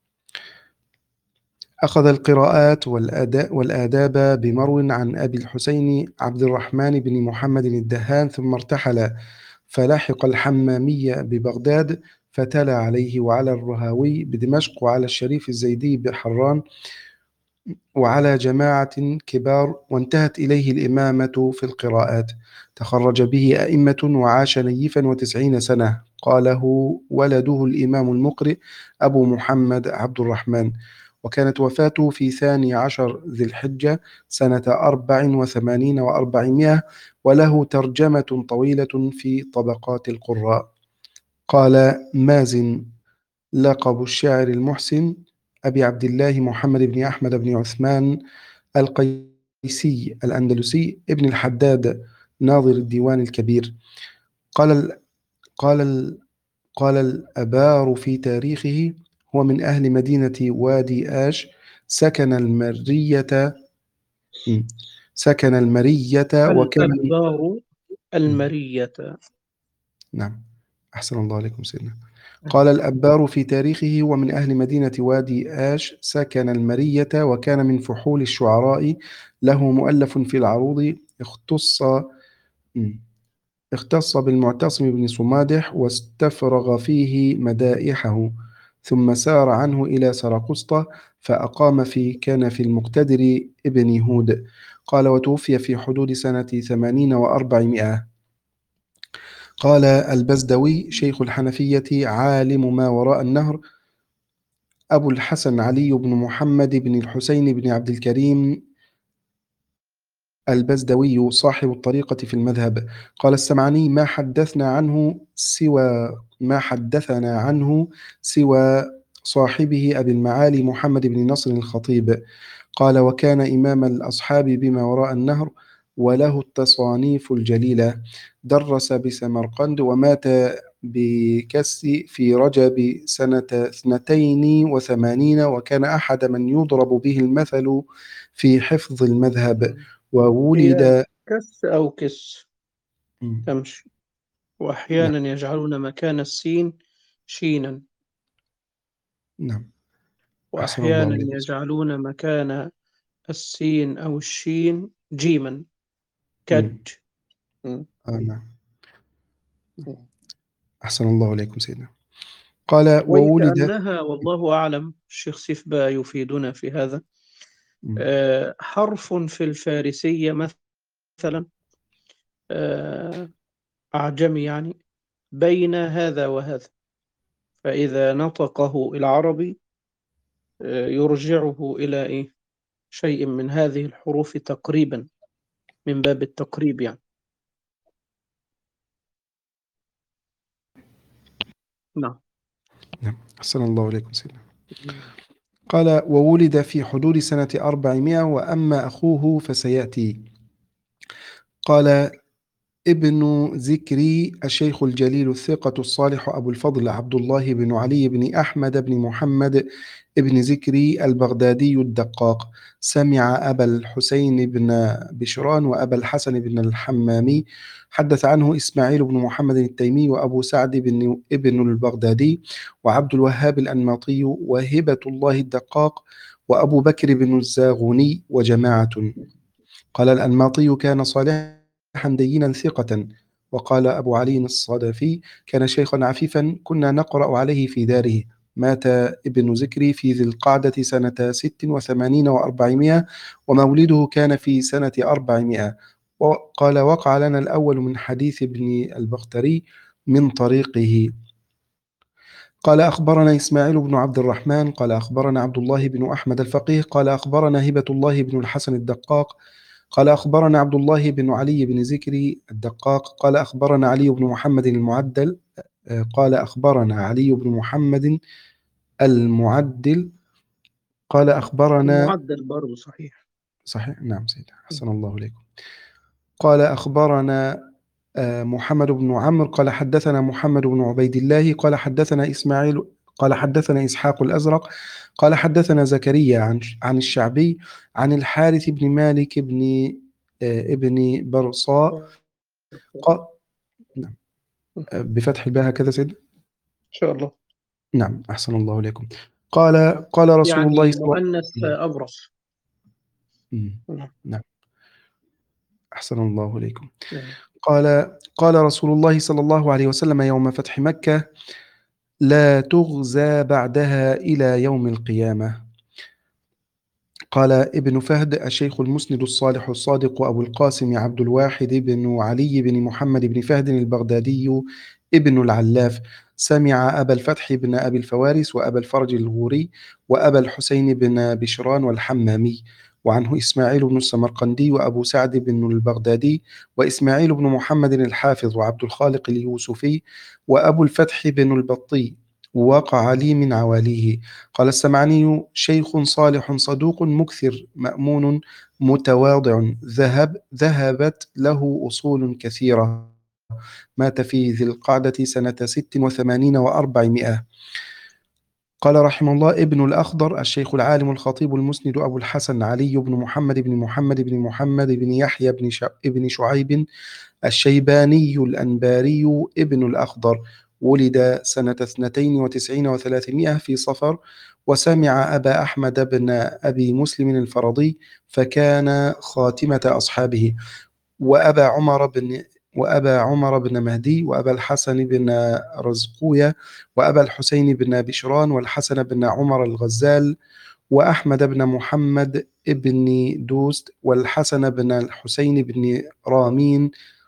أخذ القراءات والآداب بمرو عن أبي الحسين عبد الرحمن بن محمد الدهان، ثم ارتحل فلحق الحمامية ببغداد فتلا عليه وعلى الرهاوي بدمشق وعلى الشريف الزيدي بحران وعلى جماعة كبار، وانتهت إليه الإمامة في القراءات. تخرج به أئمة وعاش نيفا وتسعين سنة. قاله ولده الإمام المقرئ أبو محمد عبد الرحمن. وكانت وفاته في ثاني عشر ذي الحجة سنة أربع وثمانين وأربعمائة، وله ترجمة طويلة في طبقات القراء. قال مازن: لقب الشاعر المحسن أبي عبد الله محمد بن أحمد بن عثمان القي الطيسي الأندلسي ابن الحداد ناظر الديوان الكبير. قال ال قال ال قال الأبار في تاريخه: هو من أهل مدينة وادي آش، سكن المرية سكن المرية وكان الأبار المرية. نعم، أحسن الله عليكم سيدنا. قال الأبار في تاريخه: هو من أهل مدينة وادي آش، سكن المرية وكان من فحول الشعراء، له مؤلف في العروض، اختص اختص بالمعتصم بن صمادح واستفرغ فيه مدائحه، ثم سار عنه إلى سرقسطة فأقام في كنف المقتدر ابن هود. قال وتوفي في حدود سنة ثمانين وأربعمائة. قال البزدوي شيخ الحنفية عالم ما وراء النهر أبو الحسن علي بن محمد بن الحسين بن عبد الكريم البزدوي صاحب الطريقة في المذهب. قال السمعاني: ما حدثنا عنه سوى ما حدثنا عنه سوى صاحبه أبي المعالي محمد بن نصر الخطيب. قال وكان إمام الأصحاب بما وراء النهر، وله التصانيف الجليلة. درس بسمرقند ومات بكس في رجب سنة اثنتين وثمانين، وكان أحد من يضرب به المثل في حفظ المذهب. وولد كس أو كس م. تمشي، وأحيانا يجعلون مكان السين شينا، نعم، أحسن الله وأحيانا عليكم. يجعلون مكان السين أو الشين جيما كج. م. آه نعم، أحسن الله عليكم سيدنا. قال وولد وكأنها والله أعلم، الشيخ سيفبا يفيدنا في هذا، آه حرف في الفارسية مثلا، آه أعجمي يعني، بين هذا وهذا، فإذا نطقه العربي آه يرجعه إلى إيه؟ شيء من هذه الحروف تقريبا، من باب التقريب يعني. نعم. نعم، أحسن الله عليكم سيدنا. قال وولد في حدود سنة أربعمائة، وأما أخوه فسيأتي. قال ابن ذكري الشيخ الجليل الثقة الصالح أبو الفضل عبد الله بن علي بن أحمد بن محمد ابن ذكري البغدادي الدقاق، سمع أبا الحسين بن بشران وأبا الحسن بن الحمامي. حدث عنه إسماعيل بن محمد التيمي وأبو سعد بن ابن البغدادي وعبد الوهاب الأنماطي وهبة الله الدقاق وأبو بكر بن الزاغوني وجماعة. قال الأنماطي كان صالحا دينا ثقة. وقال أبو علي الصدفي كان شيخا عفيفا كنا نقرأ عليه في داره. مات ابن ذكري في ذي القعدة سنة ست وثمانين وأربعمائة، ومولده كان في سنة أربعمائة. وقال وقع لنا الأول من حديث ابن البختري من طريقه. قال أخبرنا إسماعيل بن عبد الرحمن قال أخبرنا عبد الله بن أحمد الفقيه قال أخبرنا هبة الله بن الحسن الدقاق قال أخبرنا عبد الله بن علي بن ذكري الدقاق قال أخبرنا علي بن محمد المعدل قال أخبرنا علي بن محمد المعدل قال أخبرنا المعدل برضه صحيح. صحيح نعم سيدي، أحسن الله عليكم. قال أخبرنا محمد بن عمرو قال حدثنا محمد بن عبيد الله قال حدثنا إسماعيل قال حدثنا إسحاق الأزرق قال حدثنا زكريا عن عن الشعبي عن الحارث بن مالك بن ابن برصاء قال نعم بفتح الباء هكذا سيد إن شاء الله. نعم أحسن الله عليكم. قال قال رسول يعني الله صلى الله عليه مؤنث أبرص. وسلم نعم أحسن الله عليكم. نعم. قال قال رسول الله صلى الله عليه وسلم يوم فتح مكة: لا تغزى بعدها إلى يوم القيامة. قال ابن فهد الشيخ المسند الصالح الصادق أبو القاسم عبد الواحد بن علي بن محمد بن فهد البغدادي ابن العلاف، سمع أبا الفتح بن أبي الفوارس وأبا الفرج الغوري وأبا الحسين بن بشران والحمامي. وعنه إسماعيل بن السمرقندي وأبو سعد بن البغدادي وإسماعيل بن محمد الحافظ وعبد الخالق اليوسفي وأبو الفتح بن البطي وقع لي من عواليه. قال السمعني: شيخ صالح صدوق مكثر مأمون متواضع، ذهب ذهبت له أصول كثيرة، مات في ذي القعدة سنة ست وثمانين وأربعمائة. قال رحمه الله: ابن الأخضر الشيخ العالم الخطيب المسند أبو الحسن علي بن محمد بن محمد بن محمد بن يحيى بن ش- ابن شعيب الشيباني الأنباري ابن الأخضر، ولد سنة اثنتين وتسعين وثلاثمائة في صفر، وسمع أبا أحمد بن أبي مسلم الفرضي فكان خاتمة أصحابه، وأبا عمر بن وأبا عمر بن مهدي، وأبا الحسن بن رزقوية، وأبا الحسين بن بشران، والحسن بن عمر الغزال، وأحمد بن محمد بن دوست، والحسن بن الحسين بن رامين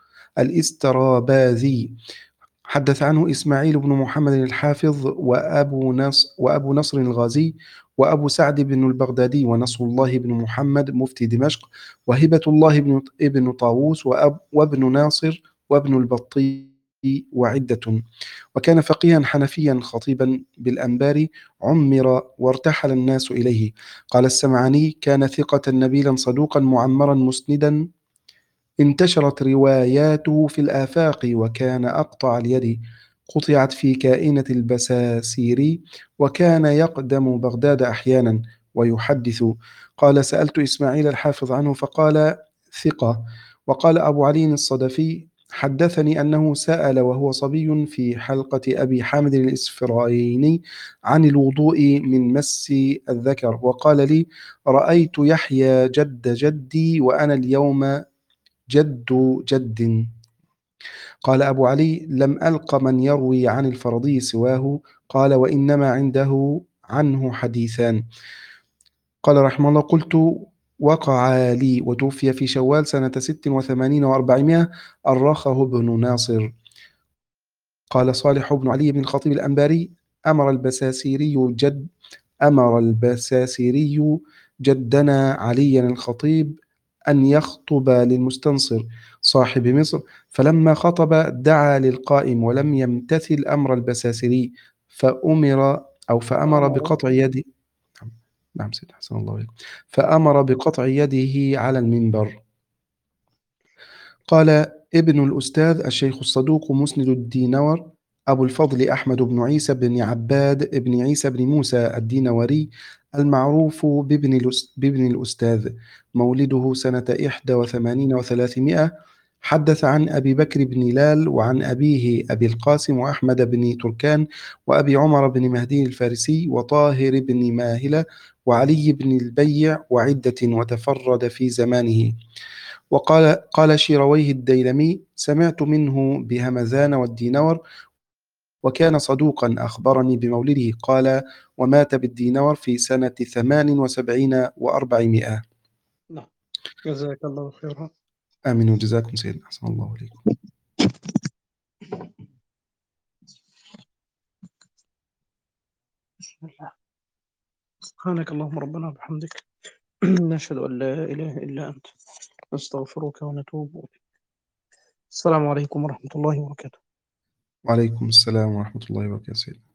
الاستراباذي. حدث عنه إسماعيل بن محمد الحافظ، وأبو نصر, وأبو نصر الغازي، وأبو سعد بن البغدادي، ونصر الله بن محمد مفتي دمشق، وهبة الله بن ابن طاووس، وأب وابن ناصر، وابن البطي، وعدة. وكان فقيها حنفيا خطيبا بالأنبار، عمر وارتحل الناس إليه. قال السمعاني: كان ثقة نبيلا صدوقا معمرا مسندا، انتشرت رواياته في الآفاق، وكان أقطع اليد، قطعت في كائنة البساسير، وكان يقدم بغداد أحيانا ويحدث. قال: سألت إسماعيل الحافظ عنه فقال: ثقة. وقال أبو علي الصدفي: حدثني أنه سأل وهو صبي في حلقة أبي حامد الإسفرايني عن الوضوء من مس الذكر، وقال لي: رأيت يحيى جد جدي وأنا اليوم جد جد. قال أبو علي: لم ألق من يروي عن الفرضي سواه. قال: وإنما عنده عنه حديثان. قال رحمه الله: قلت: وقع لي، وتوفي في شوال سنة ست وثمانين وأربعمائة، أرخه ابن ناصر. قال صالح بن علي بن الخطيب الأنباري: أمر البساسيري جد أمر البساسيري جدنا عليا الخطيب أن يخطب للمستنصر صاحب مصر، فلما خطب دعا للقائم ولم يمتثل أمر البساسيري، فأمر أو فأمر بقطع يده. نعم سيدي، حسن الله عليكم. فأمر بقطع يده على المنبر. قال ابن الأستاذ الشيخ الصدوق مسند الدينور أبو الفضل أحمد بن عيسى بن عباد بن عيسى بن موسى الدينوري، المعروف بابن الأس- بابن الأستاذ، مولده سنة إحدى وثمانين وثلاثمائة. حدث عن أبي بكر بن لال، وعن أبيه أبي القاسم وأحمد بن تركان، وأبي عمر بن مهدي الفارسي، وطاهر بن ماهلة، وعلي بن البيع، وعدة، وتفرد في زمانه. وقال قال شيرويه الديلمي: سمعت منه بهمذان والدينور، وكان صدوقا، أخبرني بمولده. قال: ومات بالدينور في سنة ثمان وسبعين وأربعمائة. نعم، جزاك الله خيرا. آمين وجزاكم سيدنا، أحسن الله عليكم. بسم الله. سبحانك اللهم ربنا وبحمدك، نشهد أن لا إله إلا أنت، نستغفرك ونتوب إليك. السلام عليكم ورحمة الله وبركاته. وعليكم السلام ورحمة الله وبركاته سيدنا.